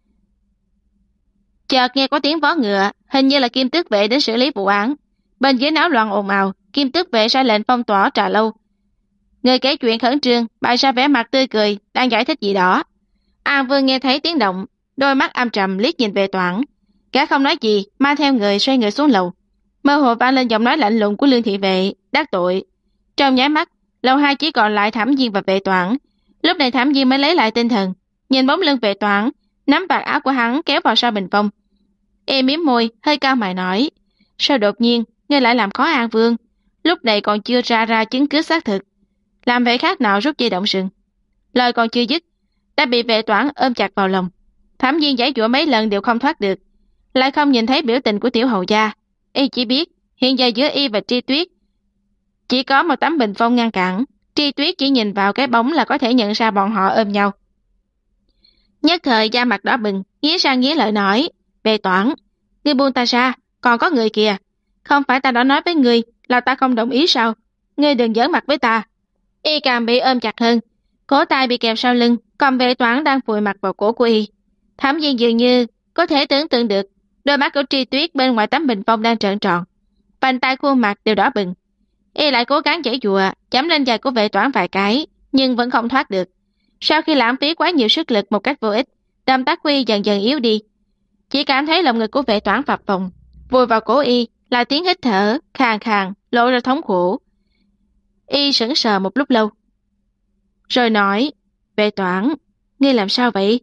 Chợt nghe có tiếng vó ngựa, hình như là Kim Tước vệ đến xử lý vụ án. Bên dưới náo loạn ồn ào, Kim Tước vệ ra lệnh phong tỏa trà lâu. Người kể chuyện khẩn trương bày ra vẻ mặt tươi cười, đang giải thích gì đó. An Vương nghe thấy tiếng động, đôi mắt âm trầm liếc nhìn Vệ Toản. Gã không nói gì, mang theo người xoay người xuống lầu. Mơ hồ vang lên giọng nói lạnh lùng của Lương thị vệ, đắc tội. Trong nháy mắt, lầu 2 chỉ còn lại Thẩm Viên và Vệ Toản. Lúc này Thẩm Viên mới lấy lại tinh thần, nhìn bóng lưng Vệ Toản, nắm vạt áo của hắn kéo vào sau bình phong. Y mím môi, hơi cao mày nói, sao đột nhiên ngươi lại làm khó An Vương? Lúc này còn chưa ra chứng cứ xác thực, làm vậy khác nào rút dây động rừng. Lời còn chưa dứt, đã bị Vệ Toản ôm chặt vào lòng. Thẩm Viên giãy giụa mấy lần đều không thoát được, lại không nhìn thấy biểu tình của Tiểu Hầu Gia. Y chỉ biết hiện giờ giữa y và Tri Tuyết chỉ có một tấm bình phong ngăn cản. Tri Tuyết chỉ nhìn vào cái bóng là có thể nhận ra bọn họ ôm nhau. Nhất thời da mặt đỏ bừng, nghiến răng nghiến lợi nói, Vệ Toản, ngươi buông ta ra, còn có người kìa. Không phải ta đã nói với ngươi là ta không đồng ý sao? Ngươi đừng giỡn mặt với ta. Y càng bị ôm chặt hơn, cổ tay bị kẹp sau lưng, Còn vệ toán đang vùi mặt vào cổ của y. Thẩm Viên dường như có thể tưởng tượng được đôi mắt của Tri Tuyết bên ngoài tấm bình phong đang trợn tròn, bàn tay khuôn mặt đều đỏ bừng. Y lại cố gắng giãy giụa, chấm lên vai của vệ toán vài cái, nhưng vẫn không thoát được. Sau khi lãng phí quá nhiều sức lực một cách vô ích, động tác quy dần dần yếu đi. Chỉ cảm thấy lồng ngực của vệ toán phập phồng, vùi vào cổ y là tiếng hít thở khàn khàn, lộ ra thống khổ. Y sững sờ một lúc lâu, rồi nói: "Vệ toán, ngươi làm sao vậy?"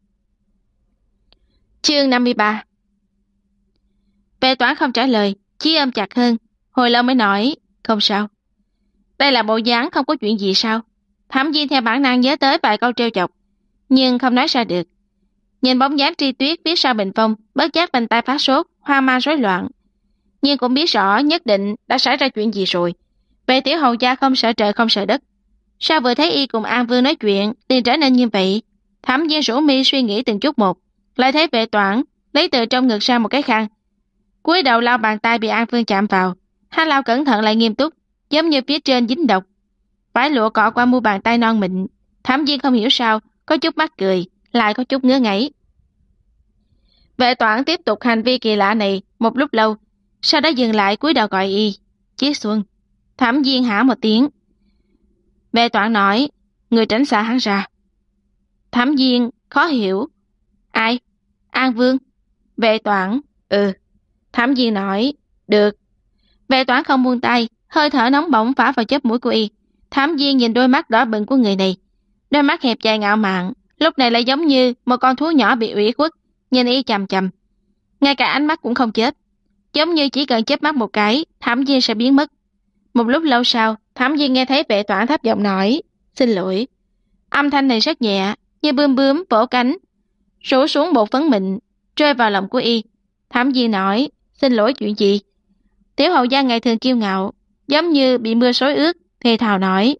Chương 53. Vệ toán không trả lời, chỉ ôm chặt hơn, hồi lâu mới nói: "Không sao." Đây là bộ dáng không có chuyện gì sao? Thẩm Viên theo bản năng nhớ tới vài câu trêu chọc, nhưng không nói ra được. Nhìn bóng dáng Tri Tuyết phía sau bình phong, bất giác bàn tay phát sốt, hoang mang rối loạn. Nhưng cũng biết rõ nhất định đã xảy ra chuyện gì rồi. Vệ tiểu hầu gia không sợ trời không sợ đất. Sao vừa thấy y cùng An Vương nói chuyện liền trở nên như vậy? Thẩm Viên rủ mi suy nghĩ từng chút một, lại thấy vệ toán lấy từ trong ngực ra một cái khăn, cúi đầu lau bàn tay bị An Vương chạm vào. Hắn lau cẩn thận lại nghiêm túc, giống như phía trên dính độc. Vải lụa cọ qua mu bàn tay non mịn. Thẩm Viên không hiểu sao có chút mắc cười, lại có chút ngứa ngáy. Vệ toán tiếp tục hành vi kỳ lạ này một lúc lâu, sau đó dừng lại cúi đầu gọi y: "Chiết Xuân." Thẩm Viên hả một tiếng. Vệ toán nói: "Người tránh xa hắn ra." Thẩm Viên khó hiểu: "Ai? An Vương?" Vệ toán: "Ừ." Thẩm Viên nói: "Được." Vệ toán không buông tay, hơi thở nóng bỏng phả vào chóp mũi của y. Thẩm Viên nhìn đôi mắt đỏ bừng của người này, đôi mắt hẹp dài ngạo mạn, lúc này lại giống như một con thú nhỏ bị ủy khuất, nhìn y chằm chằm. Ngay cả ánh mắt cũng không chớp, giống như chỉ cần chớp mắt một cái, Thẩm Viên sẽ biến mất. Một lúc lâu sau, Thẩm Viên nghe thấy vệ toán thấp giọng nói: "Xin lỗi." Âm thanh này rất nhẹ, như bướm bướm vỗ cánh, rủ xuống một phấn mịn, rơi vào lòng của y. Thẩm Viên nói: "Xin lỗi chuyện gì?" Tiểu hầu gia ngày thường kiêu ngạo, giống như bị mưa xối ướt, thề thào nói: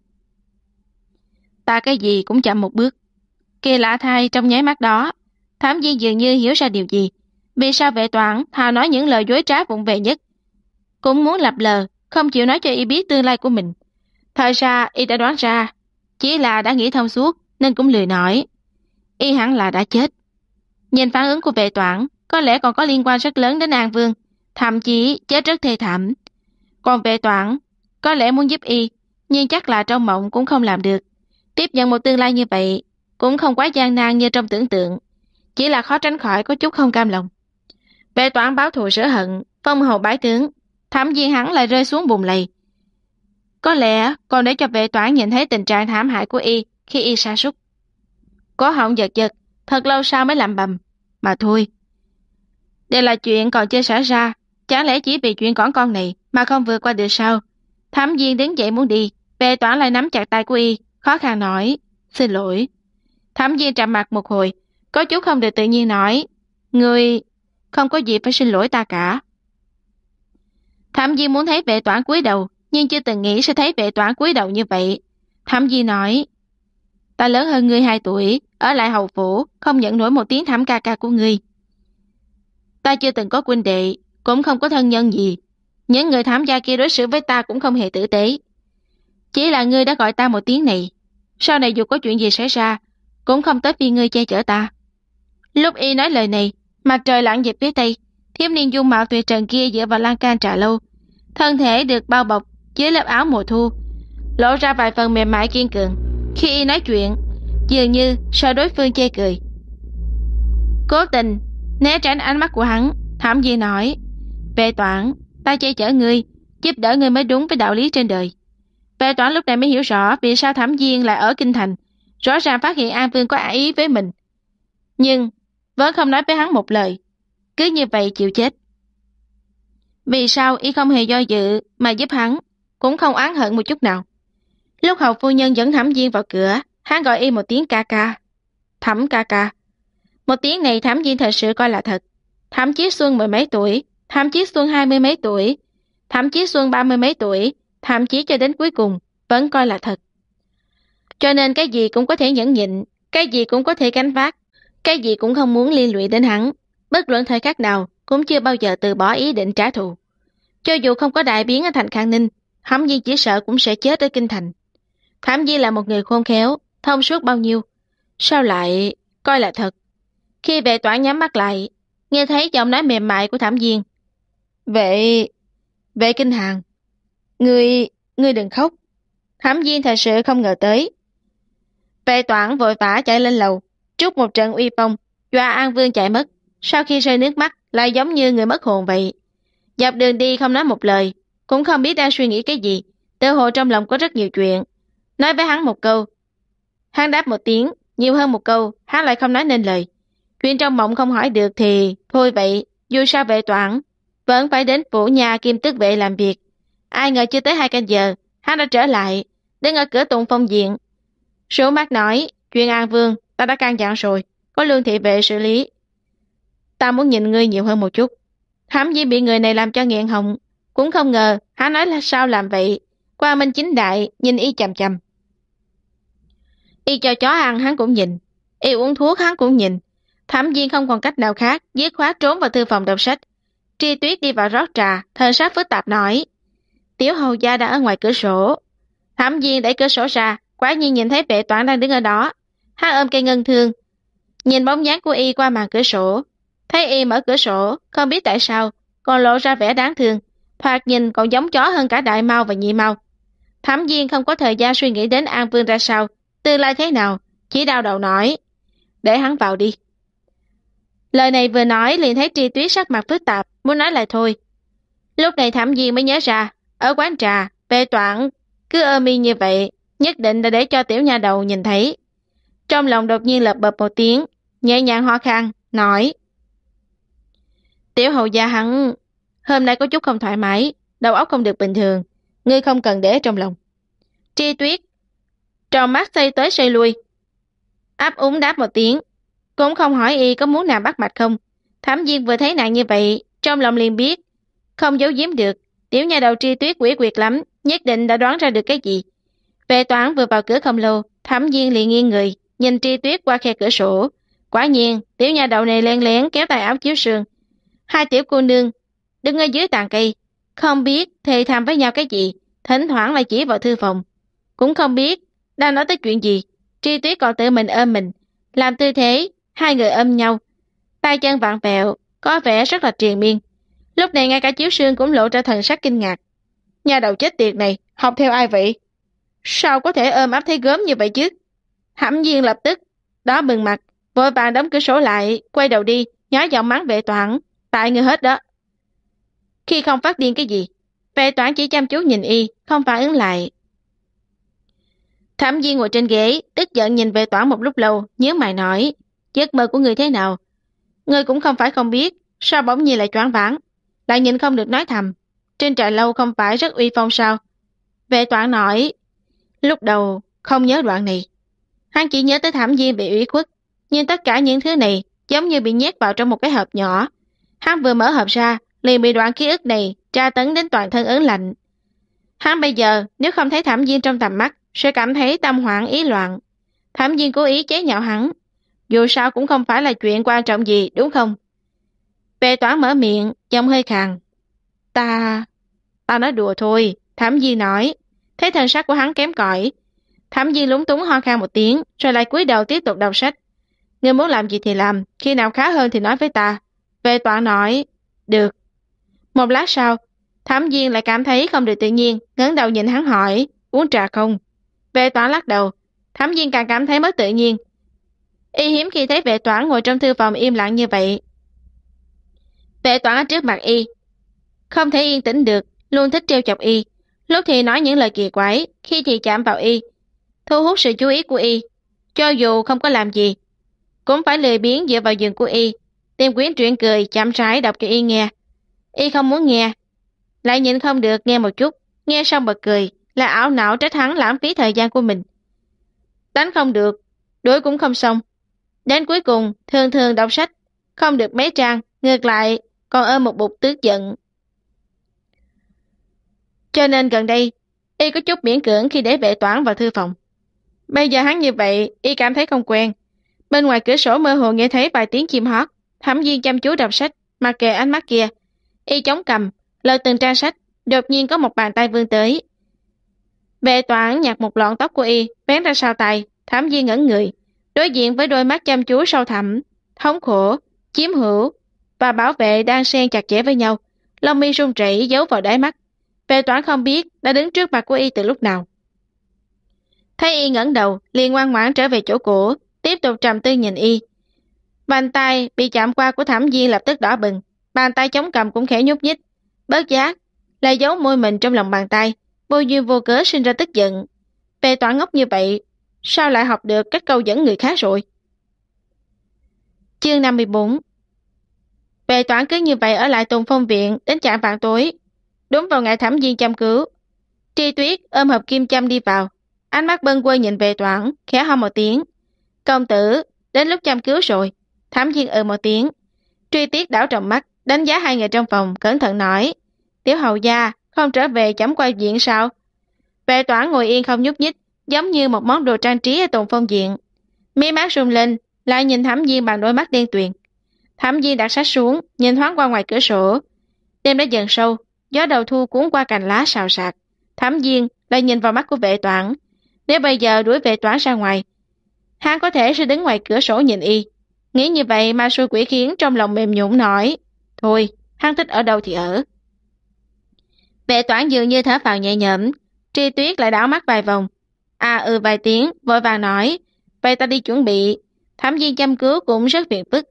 "Ta cái gì cũng chậm một bước." Kỳ lạ thay, trong nháy mắt đó, Thẩm Viên dường như hiểu ra điều gì. Vì sao vệ toán thà nói những lời dối trá vụng về nhất, cũng muốn lập lờ, không chịu nói cho y biết tương lai của mình. Thật ra y đã đoán ra, chỉ là đã nghĩ thông suốt nên cũng lười nói. Y hẳn là đã chết. Nhìn phản ứng của vệ toán, có lẽ còn có liên quan rất lớn đến An Vương, thậm chí chết rất thê thảm. Còn vệ toán có lẽ muốn giúp y, nhưng chắc là trong mộng cũng không làm được. Tiếp nhận một tương lai như vậy cũng không quá gian nan như trong tưởng tượng, chỉ là khó tránh khỏi có chút không cam lòng. Vệ toán báo thù rửa hận, phong hầu bái tướng, Thẩm Viên hắn lại rơi xuống bùn lầy. Có lẽ còn để cho vệ toán nhìn thấy tình trạng thảm hại của y khi y sa sút. Cổ họng giật giật, thật lâu sau mới làm bầm: "Mà thôi, đây là chuyện còn chưa xảy ra, chẳng lẽ chỉ vì chuyện cỏn con này mà không vượt qua được sao?" Thẩm Viên đứng dậy muốn đi, vệ toán lại nắm chặt tay của y, khó khăn nói: "Xin lỗi." Thẩm Viên trầm mặt một hồi, có chút không được tự nhiên nói: "Ngươi không có gì phải xin lỗi ta cả." Thẩm Viên muốn thấy vệ toán cúi đầu, nhưng chưa từng nghĩ sẽ thấy vệ toán cúi đầu như vậy. Thẩm Viên nói: "Ta lớn hơn ngươi 2 tuổi, ở lại hầu phủ, không nhận nổi một tiếng Thẩm ca ca của ngươi. Ta chưa từng có huynh đệ, cũng không có thân nhân gì. Những người Thẩm gia kia đối xử với ta cũng không hề tử tế. Chỉ là ngươi đã gọi ta một tiếng này, sau này dù có chuyện gì xảy ra, cũng không tới vì ngươi che chở ta." Lúc y nói lời này, mặt trời lặn về phía tây, thiếu niên dung mạo tuyệt trần kia dựa vào lan can trà lâu, thân thể được bao bọc dưới lớp áo mùa thu, lộ ra vài phần mềm mại kiên cường. Khi y nói chuyện, dường như sợ đối phương chê cười, cố tình né tránh ánh mắt của hắn. Thẩm Viên nói: "Vệ toán, ta che chở ngươi, giúp đỡ ngươi mới đúng với đạo lý trên đời." Vệ toán lúc này mới hiểu rõ vì sao Thẩm Viên lại ở kinh thành, rõ ràng phát hiện An Vương có ác ý với mình, nhưng vẫn không nói với hắn một lời, cứ như vậy chịu chết. Vì sao y không hề do dự mà giúp hắn, cũng không oán hận một chút nào. Lúc hầu phu nhân dẫn Thẩm Viên vào cửa, hắn gọi y một tiếng ca ca. Thẩm ca ca. Một tiếng này Thẩm Viên thật sự coi là thật. Thẩm Chí Xuân 10 mấy tuổi, Thẩm Chí Xuân 20 mấy tuổi, Thẩm Chí Xuân 30 mấy tuổi, thậm chí cho đến cuối cùng vẫn coi là thật. Cho nên cái gì cũng có thể nhẫn nhịn, cái gì cũng có thể gánh vác, cái gì cũng không muốn liên lụy đến hắn. Bất luận thời khắc nào cũng chưa bao giờ từ bỏ ý định trả thù. Cho dù không có đại biến ở thành Khang Ninh, Thẩm Viên chỉ sợ cũng sẽ chết ở kinh thành. Thẩm Viên là một người khôn khéo, thông suốt bao nhiêu, Sao lại coi là thật? Khi vệ toán nhắm mắt lại, nghe thấy giọng nói mềm mại của Thẩm Viên. Vệ... vệ kinh hàn. Ngươi đừng khóc. Thẩm Viên thật sự không ngờ tới. Vệ toán vội vã chạy lên lầu, trút một trận uy phong, dọa An Vương chạy mất. Sau khi rơi nước mắt, lại giống như người mất hồn vậy. Dọc đường đi không nói một lời, cũng không biết đang suy nghĩ cái gì. Tự hồ trong lòng có rất nhiều chuyện. Nói với hắn một câu, hắn đáp một tiếng, nhiều hơn một câu, hắn lại không nói nên lời. Chuyện trong mộng không hỏi được thì thôi vậy, dù sao vệ toán vẫn phải đến phủ nhà Kim Tước Vệ làm việc. Ai ngờ chưa tới 2 canh giờ, hắn đã trở lại, đứng ở cửa Tùng Phong Diện. Số mắt nói, chuyện An Vương ta đã căn dặn rồi, có Lương thị vệ xử lý. Ta muốn nhìn ngươi nhiều hơn một chút. Thẩm Di bị người này làm cho nghẹn họng, cũng không ngờ hắn nói là sao làm vậy. Quang Minh chính đại nhìn y chằm chằm. Y cho chó ăn hắn cũng nhìn, y uống thuốc hắn cũng nhìn. Thẩm Viên không còn cách nào khác, dứt khoát trốn vào thư phòng đọc sách. Tri Tuyết đi vào rót trà, thần sắc phức tạp nói, Tiểu hầu gia đang ở ngoài cửa sổ. Thẩm Viên đẩy cửa sổ ra, quả nhiên nhìn thấy vệ toán đang đứng ở đó. Hắn ôm cây ngân thương, nhìn bóng dáng của y qua màn cửa sổ. Thấy y mở cửa sổ, không biết tại sao, còn lộ ra vẻ đáng thương, thoạt nhìn còn giống chó hơn cả Đại Mao và Nhị Mao. Thẩm Viên không có thời gian suy nghĩ đến An Vương ra sao, tương lai thế nào, chỉ đau đầu nói, để hắn vào đi. Lời này vừa nói liền thấy Tri Tuyết sắc mặt phức tạp, muốn nói lại thôi. Lúc này Thẩm Viên mới nhớ ra, ở quán trà, vệ toán cứ ôm y như vậy, nhất định là để cho tiểu nha đầu nhìn thấy. Trong lòng đột nhiên lập bập một tiếng, nhẹ nhàng ho khan, nói, Tiểu hầu gia hắn hôm nay có chút không thoải mái, đầu óc không được bình thường, ngươi không cần để trong lòng. Tri Tuyết tròn mắt xoay tới xoay lui, áp úng đáp một tiếng, cũng không hỏi y có muốn nàng bắt mạch không. Thẩm Viên vừa thấy nàng như vậy, trong lòng liền biết, không giấu giếm được, tiểu nhà đầu Tri Tuyết quỷ quyệt lắm, nhất định đã đoán ra được cái gì. Vệ toán vừa vào cửa không lâu, Thẩm Viên liền nghiêng người, nhìn Tri Tuyết qua khe cửa sổ. Quả nhiên, tiểu nhà đầu này len lén kéo tay áo chiếu sương. Hai tiểu cô nương đứng ở dưới tàn cây, không biết thề thầm với nhau cái gì, thỉnh thoảng lại chỉ vào thư phòng, cũng không biết đang nói tới chuyện gì. Tri Tuyết còn tự mình ôm mình, làm tư thế hai người ôm nhau, tay chân vặn vẹo, có vẻ rất là triền miên. Lúc này ngay cả chiếu sương cũng lộ ra thần sắc kinh ngạc. Nhà đầu chết tiệt này, học theo ai vậy? Sao có thể ôm ấp thấy gớm như vậy chứ? Thẩm Viên lập tức đó bừng mặt, vội vàng đóng cửa sổ lại, quay đầu đi, nhỏ giọng mắng vệ toán, tại ngươi hết đó. Khi không phát điên cái gì, vệ toán chỉ chăm chú nhìn y, không phản ứng lại. Thẩm Viên ngồi trên ghế, tức giận nhìn vệ toán một lúc lâu, nhớ mày nói, giấc mơ của người thế nào? Ngươi cũng không phải không biết, sao bỗng nhiên lại choáng váng, lại nhìn không được nói thầm. Trên trại lâu không phải rất uy phong sao? Vệ toán nói, lúc đầu không nhớ đoạn này. Hắn chỉ nhớ tới Thẩm Viên bị ủy khuất, nhưng tất cả những thứ này giống như bị nhét vào trong một cái hộp nhỏ. Hắn vừa mở hộp ra, liền bị đoạn ký ức này tra tấn đến toàn thân ớn lạnh. Hắn bây giờ nếu không thấy Thẩm Viên trong tầm mắt, sẽ cảm thấy tâm hoảng ý loạn. Thẩm Viên cố ý chế nhạo hắn, dù sao cũng không phải là chuyện quan trọng gì, đúng không? Vệ toán mở miệng, giọng hơi khàn. Ta nói đùa thôi, Thẩm Viên nói. Thấy thần sắc của hắn kém cỏi, Thẩm Viên lúng túng ho khan một tiếng, rồi lại cúi đầu tiếp tục đọc sách. Ngươi muốn làm gì thì làm, khi nào khá hơn thì nói với ta. Vệ toán nói, được. Một lát sau, Thẩm Viên lại cảm thấy không được tự nhiên, ngẩng đầu nhìn hắn hỏi, uống trà không? Vệ toán lắc đầu. Thẩm Viên càng cảm thấy mất tự nhiên. Y hiếm khi thấy vệ toán ngồi trong thư phòng im lặng như vậy. Vệ toán ở trước mặt y, không thể yên tĩnh được, luôn thích trêu chọc y. Lúc thì nói những lời kỳ quái, khi thì chạm vào y, thu hút sự chú ý của y. Cho dù không có làm gì, cũng phải lười biếng dựa vào giường của y, tìm quyển truyện cười chậm rãi đọc cho y nghe. Y không muốn nghe, lại nhịn không được nghe một chút, nghe xong bật cười, là ảo não trách hắn lãng phí thời gian của mình. Đánh không được, đuổi cũng không xong. Đến cuối cùng, thường thường đọc sách, không được mấy trang, ngược lại, còn ôm một bụng tức giận. Cho nên gần đây, y có chút miễn cưỡng khi để vệ toán vào thư phòng. Bây giờ hắn như vậy, y cảm thấy không quen. Bên ngoài cửa sổ mơ hồ nghe thấy vài tiếng chim hót. Thẩm Viên chăm chú đọc sách, mặc kệ ánh mắt kia. Y chống cầm, lật từng trang sách, đột nhiên có một bàn tay vươn tới. Vệ toán nhặt một lọn tóc của y, vén ra sau tay. Thẩm Viên ngẩn người, đối diện với đôi mắt chăm chú sâu thẳm, thống khổ, chiếm hữu và bảo vệ đang xen chặt chẽ với nhau. Lông mi run rẩy giấu vào đáy mắt. Vệ Toản không biết đã đứng trước mặt của y từ lúc nào. Thấy y ngẩng đầu, liền ngoan ngoãn trở về chỗ cũ, tiếp tục trầm tư nhìn y. Bàn tay bị chạm qua của Thẩm Viên lập tức đỏ bừng, bàn tay chống cầm cũng khẽ nhúc nhích, bất giác lại giấu môi mình trong lòng bàn tay, vô duyên vô cớ sinh ra tức giận. Vệ Toản ngốc như vậy, sao lại học được cách câu dẫn người khác rồi? Chương 54. Vệ Toản cứ như vậy ở lại Tùng Phong viện đến chạng vạng tối. Đúng vào ngày Thẩm Viên chăm cứu, Tri Tuyết ôm hộp kim châm đi vào, ánh mắt bâng quơ nhìn Vệ Toản, khẽ ho một tiếng. Công tử, đến lúc chăm cứu rồi. Thẩm Viên một tiếng. Tri Tuyết đảo tròng mắt, đánh giá hai người trong phòng, cẩn thận nói: Tiểu hầu gia, không trở về chấm quay viện sao? Vệ Toản ngồi yên không nhúc nhích, giống như một món đồ trang trí ở Tùng Phong viện. Mí mắt rung lên, lại nhìn Thẩm Viên bằng đôi mắt đen tuyền. Thẩm Viên đặt sách xuống, nhìn thoáng qua ngoài cửa sổ. Đêm đã dần sâu, gió đầu thu cuốn qua cành lá xào xạc. Thẩm Viên lại nhìn vào mắt của Vệ Toản. Nếu bây giờ đuổi Vệ Toản ra ngoài, hắn có thể sẽ đứng ngoài cửa sổ nhìn y. Nghĩ như vậy ma xui quỷ khiến trong lòng mềm nhũn nói: Thôi, hắn thích ở đâu thì ở. Vệ Toản dường như thở phào nhẹ nhõm. Tri Tuyết lại đảo mắt vài vòng, vài tiếng, vội vàng nói: Vậy ta đi chuẩn bị. Thẩm Viên chăm cứu cũng rất phiền phức.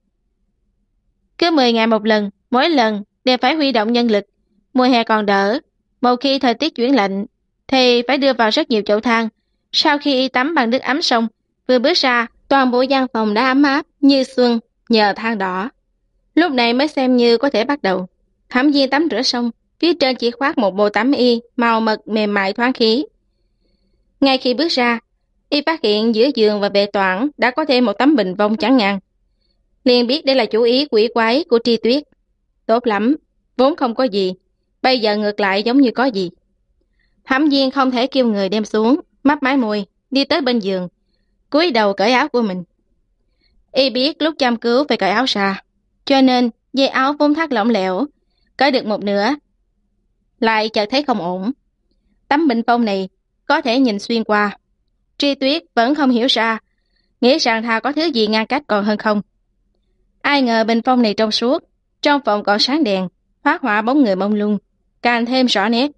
Cứ 10 ngày một lần, mỗi lần đều phải huy động nhân lực. Mùa hè còn đỡ, một khi thời tiết chuyển lạnh thì phải đưa vào rất nhiều chậu than. Sau khi y tắm bằng nước ấm xong, vừa bước ra, toàn bộ gian phòng đã ấm áp như xuân nhờ than đỏ. Lúc này mới xem như có thể bắt đầu. Thẩm Viên tắm rửa xong, phía trên chỉ khoác một bộ tắm y màu mật mềm mại thoáng khí. Ngay khi bước ra, y phát hiện giữa giường và Vệ Toản đã có thêm một tấm bình vông trắng ngàn. Liền biết đây là chủ ý quỷ quái của Tri Tuyết. Tốt lắm, vốn không có gì, bây giờ ngược lại giống như có gì. Thẩm Viên không thể kêu người đem xuống, mấp máy môi, đi tới bên giường, cúi đầu cởi áo của mình. Y biết lúc chăm cứu phải cởi áo ra, cho nên dây áo vốn thắt lỏng lẻo, cởi được một nửa, lại chợt thấy không ổn. Tấm bình phong này có thể nhìn xuyên qua. Tri Tuyết vẫn không hiểu ra, nghĩ rằng thà có thứ gì ngăn cách còn hơn không. Ai ngờ bình phong này trong suốt, trong phòng còn sáng đèn, phát họa bóng người mông lung, càng thêm rõ nét.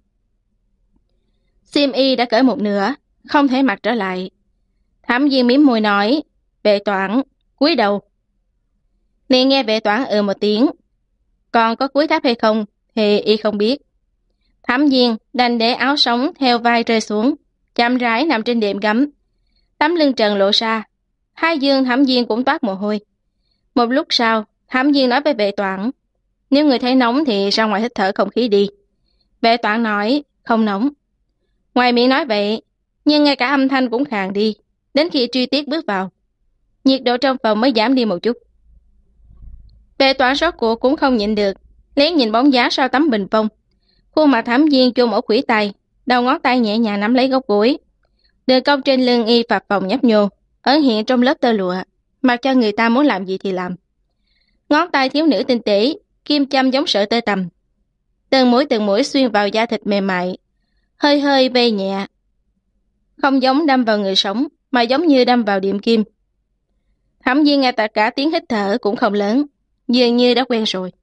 Xiêm y đã cởi một nửa, không thể mặc trở lại. Thẩm Viên mím môi nói: Vệ Toản, cúi đầu. Liền nghe Vệ Toản một tiếng. Còn có cúi thấp hay không thì y không biết. Thẩm Viên đành để áo sống theo vai rơi xuống, chậm rãi nằm trên đệm gấm. Tấm lưng trần lộ ra, hai dương Thẩm Viên cũng toát mồ hôi. Một lúc sau, Thẩm Viên nói với Vệ Toản: Nếu người thấy nóng thì ra ngoài hít thở không khí đi. Vệ Toản nói: Không nóng. Ngoài miệng nói vậy, nhưng ngay cả âm thanh cũng khàn đi. Đến khi Tri Tuyết bước vào, nhiệt độ trong phòng mới giảm đi một chút. Vệ Toản rốt cuộc cũng không nhịn được, lén nhìn bóng dáng sau tấm bình phong. Khuôn mặt Thẩm Viên chôn ở khuỷu tay, đầu ngón tay nhẹ nhàng nắm lấy góc gối. Đường cong trên lưng y phập phồng nhấp nhô, ẩn hiện trong lớp tơ lụa, mặc cho người ta muốn làm gì thì làm. Ngón tay thiếu nữ tinh tế, kim châm giống sợi tơ tằm, từng mũi xuyên vào da thịt mềm mại, hơi hơi vây nhẹ, không giống đâm vào người sống, mà giống như đâm vào điểm kim. Thẩm Viên ngay tất cả tiếng hít thở cũng không lớn, dường như đã quen rồi.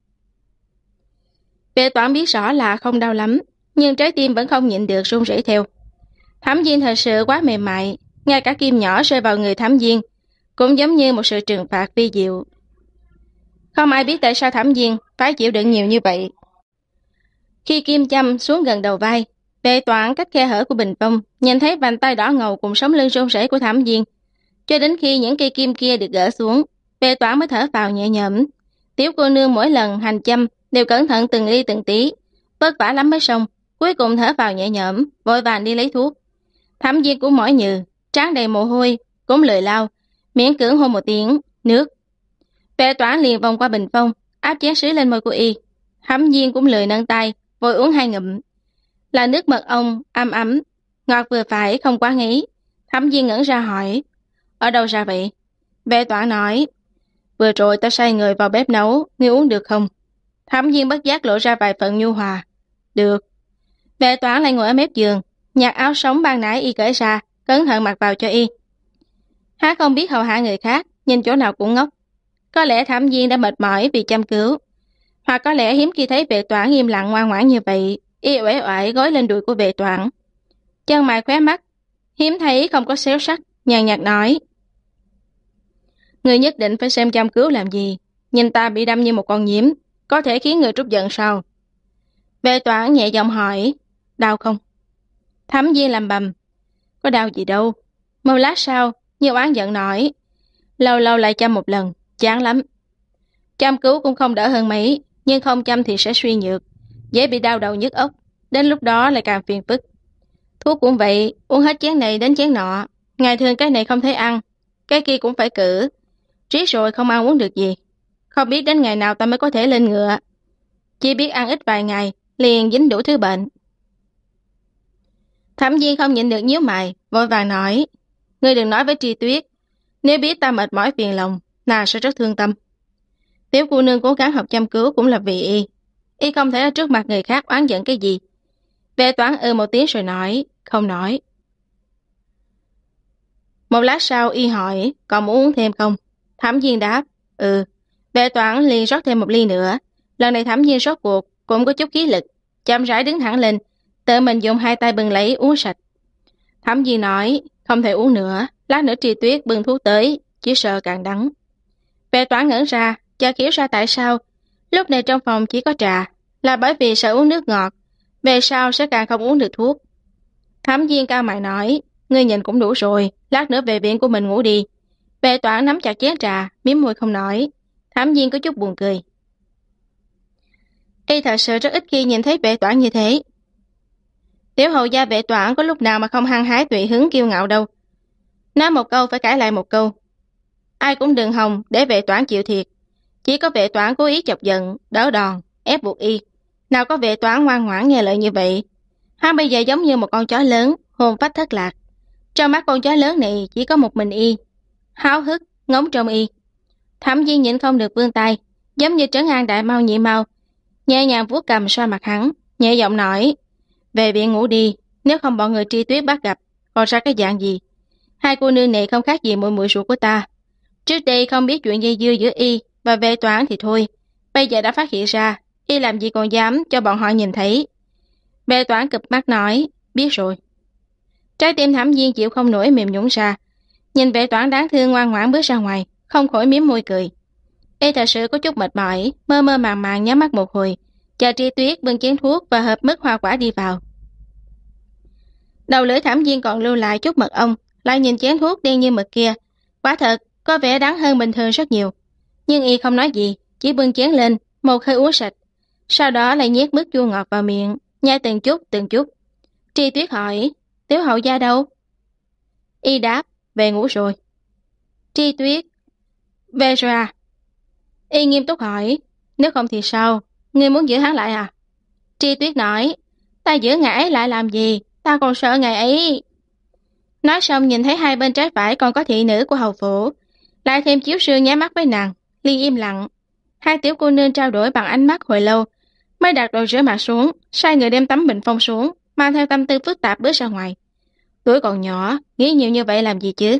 Vệ Toản biết rõ là không đau lắm, nhưng trái tim vẫn không nhịn được run rẩy theo. Thẩm Viên thật sự quá mềm mại, ngay cả kim nhỏ rơi vào người Thẩm Viên cũng giống như một sự trừng phạt vi diệu. Không ai biết tại sao Thẩm Viên phải chịu đựng nhiều như vậy. Khi kim châm xuống gần đầu vai, Vệ Toản cách khe hở của bình phong nhìn thấy bàn tay đỏ ngầu cùng sống lưng run rẩy của Thẩm Viên. Cho đến khi những cây kim kia được gỡ xuống, Vệ Toản mới thở phào nhẹ nhõm. Tiểu cô nương mỗi lần hành châm đều cẩn thận từng ly từng tí, vất vả lắm mới xong. Cuối cùng thở phào nhẹ nhõm, vội vàng đi lấy thuốc. Thẩm Viên cũng mỏi nhừ, trán đầy mồ hôi, cũng lười lau, miễn cưỡng hôn một tiếng nước. Vệ Toản liền vòng qua bình phong, áp chén sứ lên môi của y. Thẩm Viên cũng lười nâng tay, vội uống 2 ngụm. Là nước mật ong, ấm, ngọt vừa phải, không quá ngấy. Thẩm Viên ngẩn ra hỏi: Ở đâu ra vậy? Vệ Toản nói: Vừa rồi ta sai người vào bếp nấu, ngươi uống được không? Thẩm Viên bất giác lộ ra vài phần nhu hòa: Được. Vệ Toản lại ngồi ở mép giường, nhặt áo sống ban nãy y cởi ra, cẩn thận mặc vào cho y. Hắn không biết hầu hạ người khác, nhìn chỗ nào cũng ngốc. Có lẽ Thẩm Viên đã mệt mỏi vì chăm cứu, hoặc có lẽ hiếm khi thấy Vệ Toản im lặng ngoan ngoãn như vậy, y uể oải gối lên đùi của Vệ Toản. Chân mày khóe mắt, hiếm thấy không có xéo sắc, nhàn nhạt nói: Người nhất định phải xem chăm cứu làm gì? Nhìn ta bị đâm như một con nhím, có thể khiến người trút giận sao? Vệ Toản nhẹ giọng hỏi: Đau không? Thẩm Viên làm bầm: Có đau gì đâu. Một lát sau, như oán giận nói: Lâu lâu lại chăm một lần, chán lắm. Chăm cứu cũng không đỡ hơn mấy, nhưng không chăm thì sẽ suy nhược, dễ bị đau đầu nhức óc, đến lúc đó lại càng phiền phức. Thuốc cũng vậy, uống hết chén này đến chén nọ, ngày thường cái này không thể ăn, cái kia cũng phải cử, riết rồi không ăn uống được gì. Không biết đến ngày nào ta mới có thể lên ngựa. Chỉ biết ăn ít vài ngày, liền dính đủ thứ bệnh. Thẩm Viên không nhịn được nhíu mày, vội vàng nói: Ngươi đừng nói với Tri Tuyết, nếu biết ta mệt mỏi phiền lòng, nàng sẽ rất thương tâm. Tiểu cô nương cố gắng học chăm cứu cũng là vì y không thể ở trước mặt người khác oán giận cái gì. Vệ Toản một tiếng rồi nói: Không nói. Một lát sau y hỏi: Còn muốn uống thêm không? Thẩm Viên đáp: Ừ. Vệ Toản liền rót thêm một ly nữa. Lần này Thẩm Viên rốt cuộc cũng có chút khí lực, chậm rãi đứng thẳng lên, tự mình dùng hai tay bưng lấy uống sạch. Thẩm Viên nói: Không thể uống nữa, lát nữa Tri Tuyết bưng thuốc tới, chỉ sợ càng đắng. Vệ Toản ngẩn ra, chợt hiểu ra tại sao lúc này trong phòng chỉ có trà, là bởi vì sợ uống nước ngọt, về sau sẽ càng không uống được thuốc. Thẩm Viên cao mày nói: Ngươi nhìn cũng đủ rồi, lát nữa về viện của mình ngủ đi. Vệ Toản nắm chặt chén trà, mím môi không nói. Thẩm Viên có chút buồn cười. Y thật sự rất ít khi nhìn thấy Vệ Toản như thế. Tiểu hầu gia Vệ Toản có lúc nào mà không hăng hái tùy hứng kiêu ngạo đâu. Nói một câu phải cãi lại một câu. Ai cũng đừng hòng để Vệ Toản chịu thiệt. Chỉ có Vệ Toản cố ý chọc giận, đỡ đòn, ép buộc y. Nào có Vệ Toản ngoan ngoãn nghe lời như vậy. Hắn bây giờ giống như một con chó lớn, hồn phách thất lạc. Trong mắt con chó lớn này chỉ có một mình y, háo hức, ngóng trông y. Thẩm Viên nhịn không được vươn tay, giống như trấn an đại mau nhị mau, nhẹ nhàng vuốt cầm xoa mặt hắn, nhẹ giọng nói: Về viện ngủ đi, nếu không bọn người Tri Tuyết bắt gặp, còn ra cái dạng gì? Hai cô nương này không khác gì muội muội ruột của ta. Trước đây không biết chuyện dây dưa giữa y và Vệ Toản thì thôi, bây giờ đã phát hiện ra, y làm gì còn dám cho bọn họ nhìn thấy. Vệ Toản cụp mắt nói: Biết rồi. Trái tim Thẩm Viên chịu không nổi mềm nhũn ra, nhìn Vệ Toản đáng thương ngoan ngoãn bước ra ngoài, không khỏi mím môi cười. Y thật sự có chút mệt mỏi, mơ mơ màng màng nhắm mắt một hồi, chờ Tri Tuyết bưng chén thuốc và hộp mứt hoa quả đi vào. Đầu lưỡi Thẩm Viên còn lưu lại chút mật ong, lại nhìn chén thuốc đen như mực kia, quả thật có vẻ đắng hơn bình thường rất nhiều. Nhưng y không nói gì, chỉ bưng chén lên, một hơi uống sạch, sau đó lại nhét mứt chua ngọt vào miệng, nhai từng chút từng chút. Tri Tuyết hỏi: Tiểu hậu gia đâu? Y đáp: Về ngủ rồi. Tri Tuyết: Về rồi à? Y nghiêm túc hỏi: Nếu không thì sao? Ngươi muốn giữ hắn lại à? Tri Tuyết nói: Ta giữ ngài ấy lại làm gì? Ta còn sợ ngài ấy. Nói xong nhìn thấy hai bên trái phải còn có thị nữ của hầu phủ, lại thêm chiếu sương nháy mắt với nàng, liền im lặng. Hai tiểu cô nương trao đổi bằng ánh mắt hồi lâu, mới đặt đồ rửa mặt xuống, sai người đem tấm bình phong xuống, mang theo tâm tư phức tạp bước ra ngoài. Tuổi còn nhỏ, nghĩ nhiều như vậy làm gì chứ?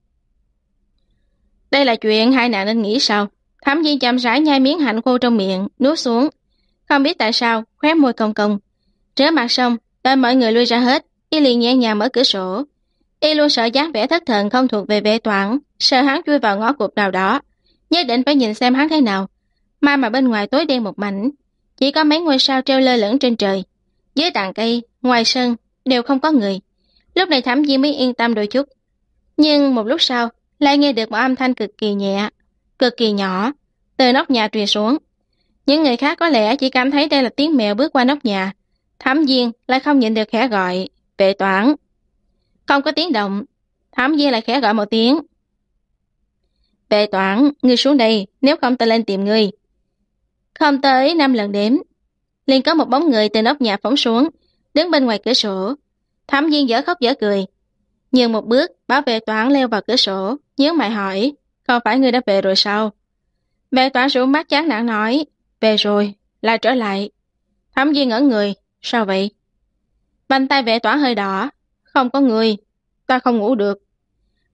Đây là chuyện hai nàng nên nghĩ sao? Thẩm Viên chậm rãi nhai miếng hạnh khô trong miệng, nuốt xuống. Không biết tại sao, khóe môi cong cong. Rửa mặt xong, đợi mọi người lui ra hết, y liền nhẹ nhàng mở cửa sổ. Y luôn sợ dáng vẻ thất thần không thuộc về Vệ Toản, sợ hắn chui vào ngõ cụt nào đó, nhất định phải nhìn xem hắn thế nào. Mà bên ngoài tối đen một mảnh, chỉ có mấy ngôi sao treo lơ lửng trên trời. Dưới tàn cây, ngoài sân, đều không có người. Lúc này Thẩm Viên mới yên tâm đôi chút. Nhưng một lúc sau, lại nghe được một âm thanh cực kỳ nhẹ, cực kỳ nhỏ, từ nóc nhà truyền xuống. Những người khác có lẽ chỉ cảm thấy đây là tiếng mèo bước qua nóc nhà. Thẩm Viên lại không nhịn được khẽ gọi: Vệ Toản. Không có tiếng động. Thẩm Viên lại khẽ gọi một tiếng: Vệ Toản, ngươi xuống đây, nếu không ta lên tìm ngươi. Không tới 5 lần đếm, liền có một bóng người từ nóc nhà phóng xuống, đứng bên ngoài cửa sổ. Thẩm Viên dở khóc dở cười, nhường một bước, bảo Vệ Toản leo vào cửa sổ, nhướng mày hỏi: Không phải ngươi đã về rồi sao? Vệ Toản rủ mắt chán nản nói: Về rồi, lại trở lại. Thẩm Viên ngẩn người: Sao vậy? Bàn tay Vệ Toản hơi đỏ: Không có người, ta không ngủ được.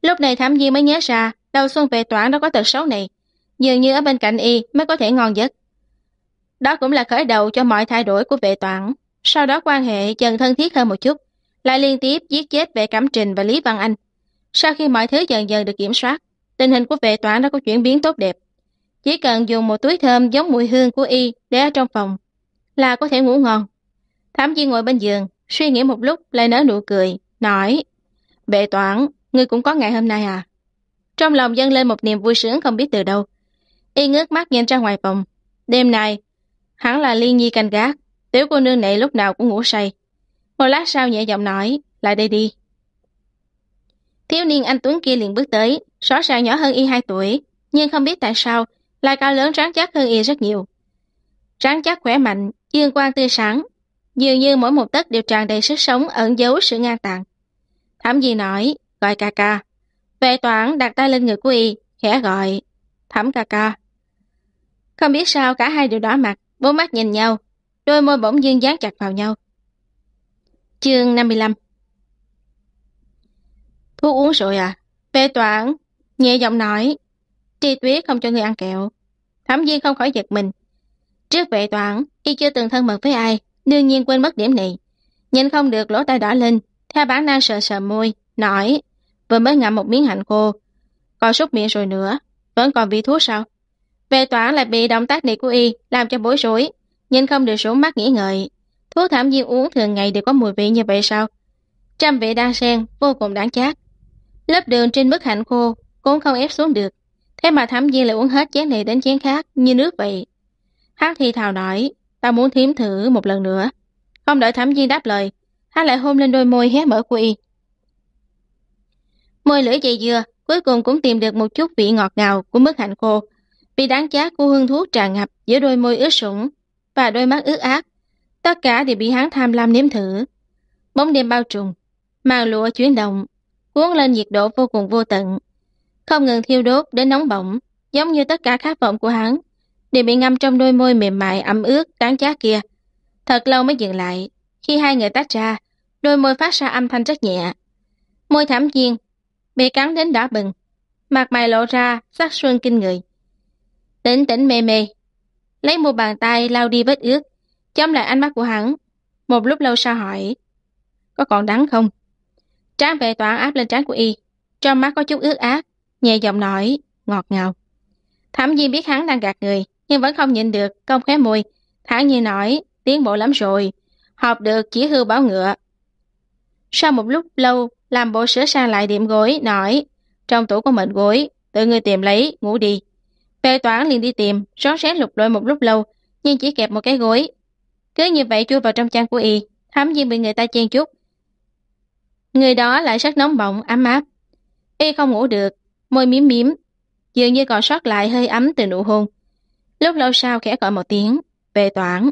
Lúc này Thẩm Viên mới nhớ ra đầu xuân Vệ Toản đó có tật xấu này, dường như ở bên cạnh y mới có thể ngon giấc. Đó cũng là khởi đầu cho mọi thay đổi của Vệ Toản. Sau đó quan hệ dần thân thiết hơn một chút, lại liên tiếp giết chết Vệ Cẩm Trình và Lý Văn Anh. Sau khi mọi thứ dần dần được kiểm soát, tình hình của Vệ Toản đã có chuyển biến tốt đẹp. Chỉ cần dùng một túi thơm giống mùi hương của y để ở trong phòng là có thể ngủ ngon. Thẩm Viên ngồi bên giường, suy nghĩ một lúc lại nở nụ cười, nói: Vệ Toản, ngươi cũng có ngày hôm nay à? Trong lòng dâng lên một niềm vui sướng không biết từ đâu. Y ngước mắt nhìn ra ngoài phòng. Đêm nay hẳn là Liên Nhi canh gác, tiểu cô nương này lúc nào cũng ngủ say. Một lát sau nhẹ giọng nói: Lại đây đi. Thiếu niên anh tuấn kia liền bước tới, rõ ràng nhỏ hơn y 2 tuổi, nhưng không biết tại sao lại cao lớn rắn chắc hơn y rất nhiều. Rắn chắc khỏe mạnh, dương quang tươi sáng, dường như mỗi một tấc đều tràn đầy sức sống ẩn giấu sự ngang tàn. Thẩm Di nói: Gọi ca ca. Vệ Toản đặt tay lên người của y, khẽ gọi: Thẩm ca ca. Không biết sao cả hai đều đỏ mặt, bốn mắt nhìn nhau, đôi môi bỗng dưng dán chặt vào nhau. Chương 55. Thuốc uống rồi à? Vệ Toản nhẹ giọng nói. Tri Tuyết không cho người ăn kẹo. Thẩm Viên không khỏi giật mình. Trước Vệ Toản, y chưa từng thân mật với ai, đương nhiên quên mất điểm này. Nhìn không được lỗ tai đỏ lên, theo bản năng sờ sờ môi, nói: Vừa mới ngậm một miếng hạnh khô, còn súc miệng rồi nữa, vẫn còn vị thuốc sao? Vệ Toản lại bị động tác này của y làm cho bối rối, nhìn không được rủ mắt nghĩ ngợi. Thuốc Thẩm Viên uống thường ngày đều có mùi vị như vậy sao? Trăm vị đan sen, vô cùng đáng chát. Lớp đường trên bức hạnh khô cũng không ép xuống được, thế mà Thẩm Viên lại uống hết chén này đến chén khác như nước vậy. Hắn thì thào nói: Ta muốn thím thử một lần nữa. Không đợi Thẩm Viên đáp lời, hắn lại hôn lên đôi môi hé mở của y. Môi lưỡi dày dưa, cuối cùng cũng tìm được một chút vị ngọt ngào của mức hạnh khô. Vị đáng chát của hương thuốc tràn ngập giữa đôi môi ướt sũng và đôi mắt ướt át. Tất cả đều bị hắn tham lam nếm thử. Bóng đêm bao trùm, màn lụa chuyển động, cuốn lên nhiệt độ vô cùng vô tận, không ngừng thiêu đốt đến nóng bỏng, giống như tất cả khát vọng của hắn đều bị ngâm trong đôi môi mềm mại ẩm ướt đáng chát kia. Thật lâu mới dừng lại. Khi hai người tách ra, đôi môi phát ra âm thanh rất nhẹ. Môi Thẩm Viên bị cắn đến đỏ bừng, mặt mày lộ ra sắc xuân kinh người. Tỉnh tỉnh mê mê, lấy một bàn tay lau đi vết ướt, chống lại ánh mắt của hắn. Một lúc lâu sau hỏi: Có còn đắng không? Trán Vệ Toản áp lên trán của y, trong mắt có chút ướt át, nhẹ giọng nói: Ngọt ngào. Thẩm Viên biết hắn đang gạt người, nhưng vẫn không nhịn được, cong khóe môi, thản nhiên nói: Tiến bộ lắm rồi, học được chỉ hư bảo ngựa. Sau một lúc lâu làm bộ sửa sang lại điểm gối, nói: Trong tủ có mệnh gối, tự ngươi tìm lấy, ngủ đi. Vệ Toản liền đi tìm, rón rén lục lọi một lúc lâu, nhưng chỉ kẹp một cái gối. Cứ như vậy chui vào trong chăn của y. Thẩm Viên bị người ta chen chúc, người đó lại rất nóng bỏng, ấm áp. Y không ngủ được, môi miếm miếm, dường như còn sót lại hơi ấm từ nụ hôn. Lúc lâu sau khẽ gọi một tiếng: Vệ Toản.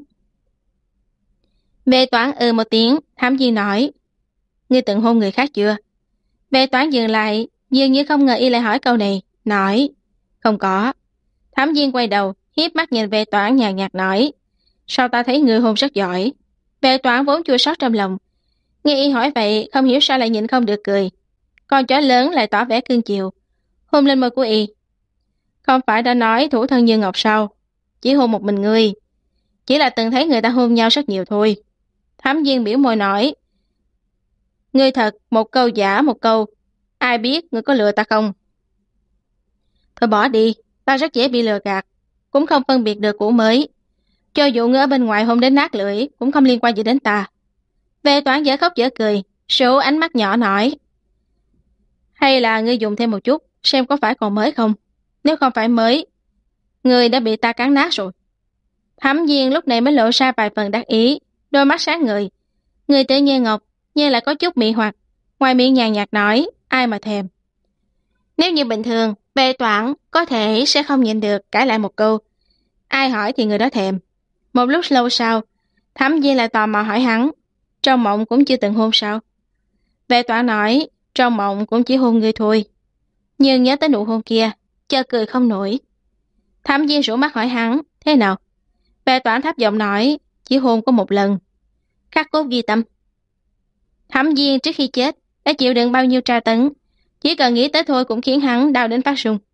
Vệ Toản một tiếng. Thẩm Viên nói: Ngươi từng hôn người khác chưa? Vệ Toản dừng lại, dường như không ngờ y lại hỏi câu này, nói: Không có. Thẩm Viên quay đầu, hiếp mắt nhìn Vệ Toản nhàn nhạt nói: Sao ta thấy ngươi hôn rất giỏi? Vệ Toản vốn chua xót trong lòng, nghe y hỏi vậy không hiểu sao lại nhịn không được cười. Con chó lớn lại tỏ vẻ cưng chiều, hôn lên môi của y. Không phải đã nói thủ thân như ngọc sao? Chỉ hôn một mình ngươi, chỉ là từng thấy người ta hôn nhau rất nhiều thôi. Thẩm Viên biểu môi nói: Ngươi thật một câu giả một câu, ai biết ngươi có lừa ta không? Thôi bỏ đi, ta rất dễ bị lừa gạt, cũng không phân biệt được cũ mới. Cho dù ngươi ở bên ngoài hôn đến nát lưỡi cũng không liên quan gì đến ta. Vệ Toản dở khóc dở cười, số ánh mắt nhỏ nói: Hay là ngươi dùng thêm một chút, xem có phải còn mới không? Nếu không phải mới, ngươi đã bị ta cắn nát rồi. Thẩm Viên lúc này mới lộ ra vài phần đắc ý, đôi mắt sáng ngời. Người tự nhiên ngọc, nhưng lại có chút mị hoặc, ngoài miệng nhàn nhạt nói: Ai mà thèm. Nếu như bình thường, Vệ Toản có thể sẽ không nhịn được cãi lại một câu: Ai hỏi thì người đó thèm. Một lúc lâu sau, Thẩm Viên lại tò mò hỏi hắn: Trong mộng cũng chưa từng hôn sao? Vệ Toản nói: Trong mộng cũng chỉ hôn ngươi thôi. Nhưng nhớ tới nụ hôn kia, chợt cười không nổi. Thẩm Viên rủ mắt hỏi hắn: Thế nào? Vệ Toản thấp giọng nói: Chỉ hôn có một lần. Khắc cốt ghi tâm. Thẩm Viên trước khi chết đã chịu đựng bao nhiêu tra tấn, chỉ cần nghĩ tới thôi cũng khiến hắn đau đến phát run.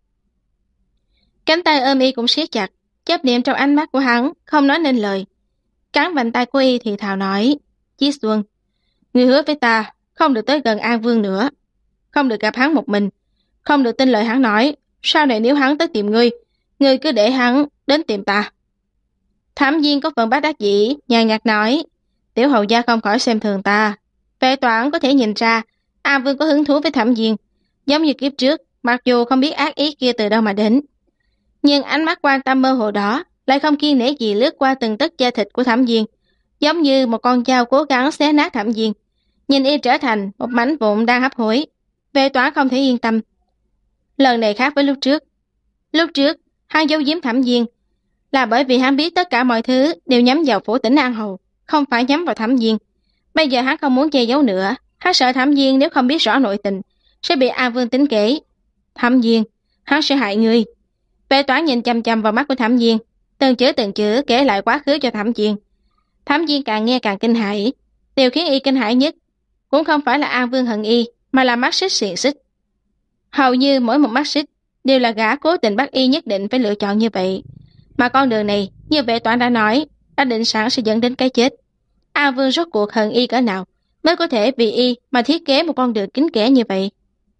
Cánh tay ôm y cũng siết chặt, chấp niệm trong ánh mắt của hắn không nói nên lời. Cắn vành tay của y thì thào nói, Chí Xuân, ngươi hứa với ta không được tới gần An Vương nữa, không được gặp hắn một mình, không được tin lời hắn nói, sau này nếu hắn tới tìm ngươi, ngươi cứ để hắn đến tìm ta. Thám viên có phần bất đắc dĩ, nhàn nhạt nói, tiểu hầu gia không khỏi xem thường ta. Vệ Toản có thể nhìn ra An Vương có hứng thú với thẩm viên, giống như kiếp trước, mặc dù không biết ác ý kia từ đâu mà đến. Nhưng ánh mắt quan tâm mơ hồ đó lại không kiêng nể gì lướt qua từng tấc da thịt của thẩm viên, giống như một con dao cố gắng xé nát thẩm viên, nhìn y trở thành một mảnh vụn đang hấp hối. Vệ Toản không thể yên tâm. Lần này khác với lúc trước. Lúc trước, hắn giấu giếm thẩm viên là bởi vì hắn biết tất cả mọi thứ đều nhắm vào phủ tỉnh An Hầu, không phải nhắm vào thẩm viên. Bây giờ hắn không muốn che giấu nữa, hắn sợ thẩm viên nếu không biết rõ nội tình sẽ bị An Vương tính kế. Thẩm viên, hắn sẽ hại ngươi. Vệ Toản nhìn chăm chăm vào mắt của thẩm viên, từng chữ kể lại quá khứ cho thẩm viên. Thẩm viên càng nghe càng kinh hãi. Điều khiến y kinh hãi nhất cũng không phải là An Vương hận y, mà là mắt xích xiềng xích. Hầu như mỗi một mắt xích đều là gã cố tình bắt y nhất định phải lựa chọn như vậy. Mà con đường này, như Vệ Toản đã nói, đã định sẵn sẽ dẫn đến cái chết. An Vương rốt cuộc hận y cỡ nào mới có thể vì y mà thiết kế một con đường kín kẽ như vậy.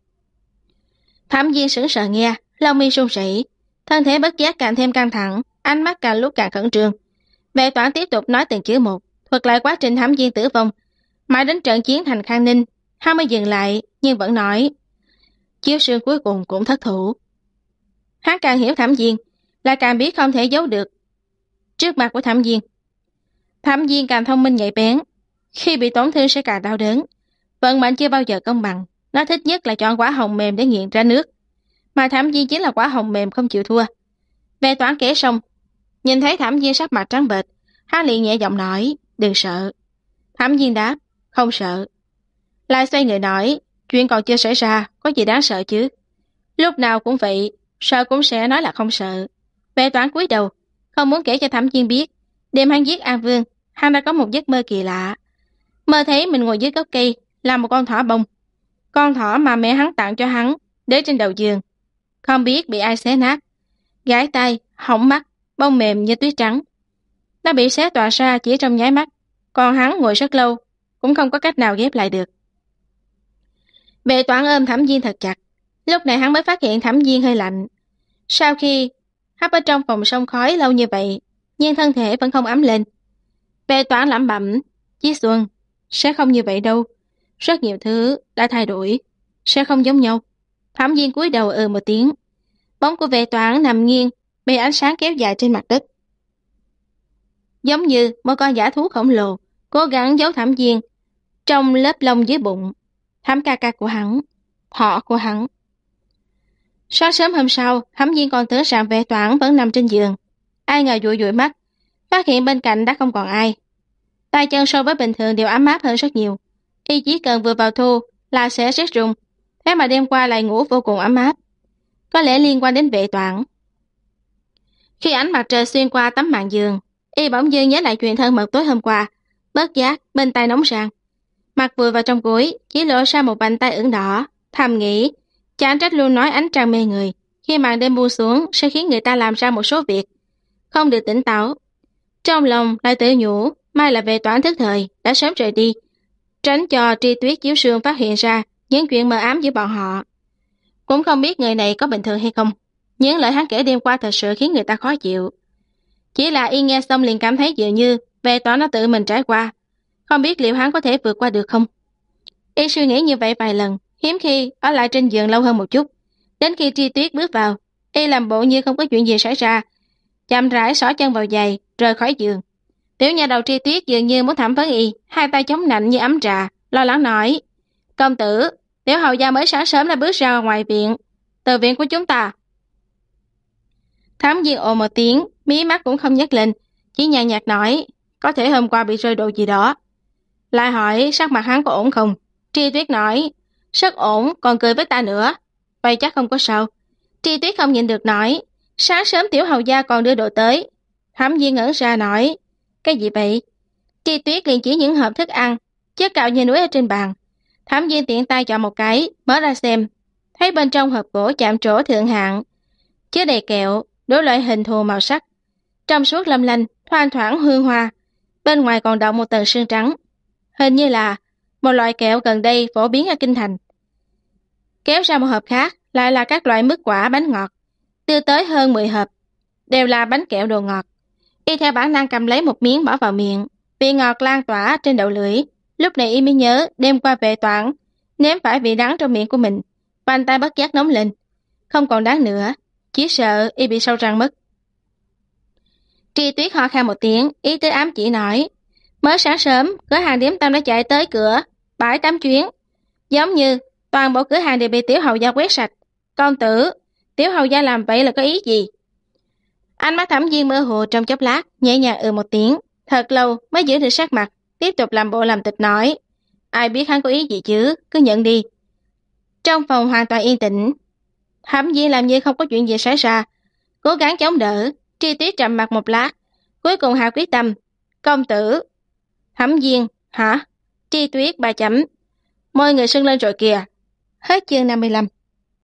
Thẩm viên sững sờ nghe, lông mi run rẩy, thân thể bất giác càng thêm căng thẳng, ánh mắt càng lúc càng khẩn trương. Vệ Toản tiếp tục nói từng chữ một, thuật lại quá trình thẩm viên tử vong, mãi đến trận chiến thành Khang Ninh, hắn mới dừng lại, nhưng vẫn nói, Chiếu Sương cuối cùng cũng thất thủ. Hắn càng hiểu thẩm viên, lại càng biết không thể giấu được trước mặt của thẩm viên. Thẩm viên càng thông minh nhạy bén, khi bị tổn thương sẽ càng đau đớn. Vận mệnh chưa bao giờ công bằng, nó thích nhất là chọn quả hồng mềm để nghiền ra nước, mà thẩm viên chính là quả hồng mềm không chịu thua. Vệ Toản kể xong, nhìn thấy thẩm viên sắc mặt trắng bệch, hắn liền nhẹ giọng nói, đừng sợ. Thẩm viên đáp, không sợ. Lại xoay người nói, chuyện còn chưa xảy ra, có gì đáng sợ chứ? Lúc nào cũng vậy, sợ cũng sẽ nói là không sợ. Vệ Toản cúi đầu, không muốn kể cho thẩm viên biết, đêm hắn giết An Vương, hắn đã có một giấc mơ kỳ lạ. Mơ thấy mình ngồi dưới gốc cây, là một con thỏ bông. Con thỏ mà mẹ hắn tặng cho hắn, để trên đầu giường. Không biết bị ai xé nát, gãi tay, hỏng mắt, bông mềm như tuyết trắng. Nó bị xé toạc ra chỉ trong nháy mắt, còn hắn ngồi rất lâu, cũng không có cách nào ghép lại được. Vệ Toản ôm thẩm viên thật chặt, lúc này hắn mới phát hiện thẩm viên hơi lạnh. Sau khi hấp ở trong phòng sông khói lâu như vậy, nhưng thân thể vẫn không ấm lên. Vệ Toản lẩm bẩm, Chí Xuân, sẽ không như vậy đâu. Rất nhiều thứ đã thay đổi, sẽ không giống nhau. Thẩm viên cúi đầu một tiếng. Bóng của Vệ Toản nằm nghiêng, bị ánh sáng kéo dài trên mặt đất, giống như một con dã thú khổng lồ cố gắng giấu thẩm viên trong lớp lông dưới bụng. Thẩm ca ca của hắn, họ của hắn. Sáng sớm hôm sau, thẩm viên còn tưởng rằng Vệ Toản vẫn nằm trên giường. Ai ngờ dụi dụi mắt, phát hiện bên cạnh đã không còn ai. Tay chân so với bình thường đều ấm áp hơn rất nhiều. Y chỉ cần vừa vào thu là sẽ rét run, thế mà đêm qua lại ngủ vô cùng ấm áp. Có lẽ liên quan đến Vệ Toản. Khi ánh mặt trời xuyên qua tấm màn giường, y bỗng dưng nhớ lại chuyện thân mật tối hôm qua, bất giác bên tai nóng rang. Mặt vùi vào trong gối, chỉ lộ ra một bàn tay ửng đỏ, thầm nghĩ, chẳng trách luôn nói ánh trăng mê người, khi màn đêm buông xuống sẽ khiến người ta làm ra một số việc không được tỉnh táo. Trong lòng lại tự nhủ, mai là Vệ Toản thức thời, đã sớm rời đi, tránh cho Tri Tuyết Chiếu Sương phát hiện ra những chuyện mờ ám giữa bọn họ. Cũng không biết người này có bình thường hay không, những lời hắn kể đêm qua thật sự khiến người ta khó chịu. Chỉ là y nghe xong liền cảm thấy dường như Vệ Toản nó tự mình trải qua, không biết liệu hắn có thể vượt qua được không. Y suy nghĩ như vậy vài lần, hiếm khi ở lại trên giường lâu hơn một chút. Đến khi Tri Tuyết bước vào, y làm bộ như không có chuyện gì xảy ra, chậm rãi xỏ chân vào giày, rời khỏi giường. Tiểu nhà đầu Tri Tuyết dường như muốn thẩm vấn y, hai tay chống nạnh như ấm trà, lo lắng nói, công tử, tiểu hầu gia mới sáng sớm đã bước ra ngoài viện, từ viện của chúng ta. Thám viên ồ một tiếng, mí mắt cũng không nhấc lên, chỉ nhàn nhạt nói, có thể hôm qua bị rơi đồ gì đó. Lại hỏi sắc mặt hắn có ổn không? Tri Tuyết nói, rất ổn, còn cười với ta nữa. Vậy chắc không có sao. Tri Tuyết không nhịn được nói, sáng sớm tiểu hầu gia còn đưa đồ tới. Thám viên ngẩn ra nói, cái gì vậy? Tri Tuyết liền chỉ những hộp thức ăn chất cạo như núi ở trên bàn. Thám viên tiện tay chọn một cái, mở ra xem. thấy bên trong hộp gỗ chạm trổ thượng hạng, chứa đầy kẹo, đủ loại hình thù màu sắc. Trong suốt lâm lanh, thoang thoảng hương hoa, bên ngoài còn đọng một tầng sương trắng. Hình như là một loại kẹo gần đây phổ biến ở Kinh Thành. Kéo ra một hộp khác, lại là các loại mứt quả bánh ngọt, đưa tới hơn 10 hộp, đều là bánh kẹo đồ ngọt. Y theo bản năng cầm lấy một miếng bỏ vào miệng, vị ngọt lan tỏa trên đầu lưỡi. Lúc này y mới nhớ đêm qua về toán, nếm phải vị đắng trong miệng của mình, bàn tay bất giác nóng lên. Không còn đắng nữa, chỉ sợ y bị sâu răng mất. Tri Tuyết ho khan một tiếng, ý tứ ám chỉ nói, mới sáng sớm, cửa hàng điểm tâm đã chạy tới cửa 7-8 chuyến, giống như toàn bộ cửa hàng đều bị tiểu hầu gia quét sạch. Công tử, tiểu hầu gia làm vậy là có ý gì? Ánh mắt Thẩm Viên mơ hồ trong chốc lát, nhẹ nhàng một tiếng, thật lâu mới giữ được sắc mặt, tiếp tục làm bộ làm tịch nói, ai biết hắn có ý gì chứ, cứ nhận đi. Trong phòng hoàn toàn yên tĩnh, Thẩm Viên làm như không có chuyện gì xảy ra, cố gắng chống đỡ. Tri Tuyết trầm mặt một lát, cuối cùng hạ quyết tâm, công tử. Thẩm Viên, hả? Tri Tuyết 3 chấm. Môi người sưng lên rồi kìa. Hết chương 55.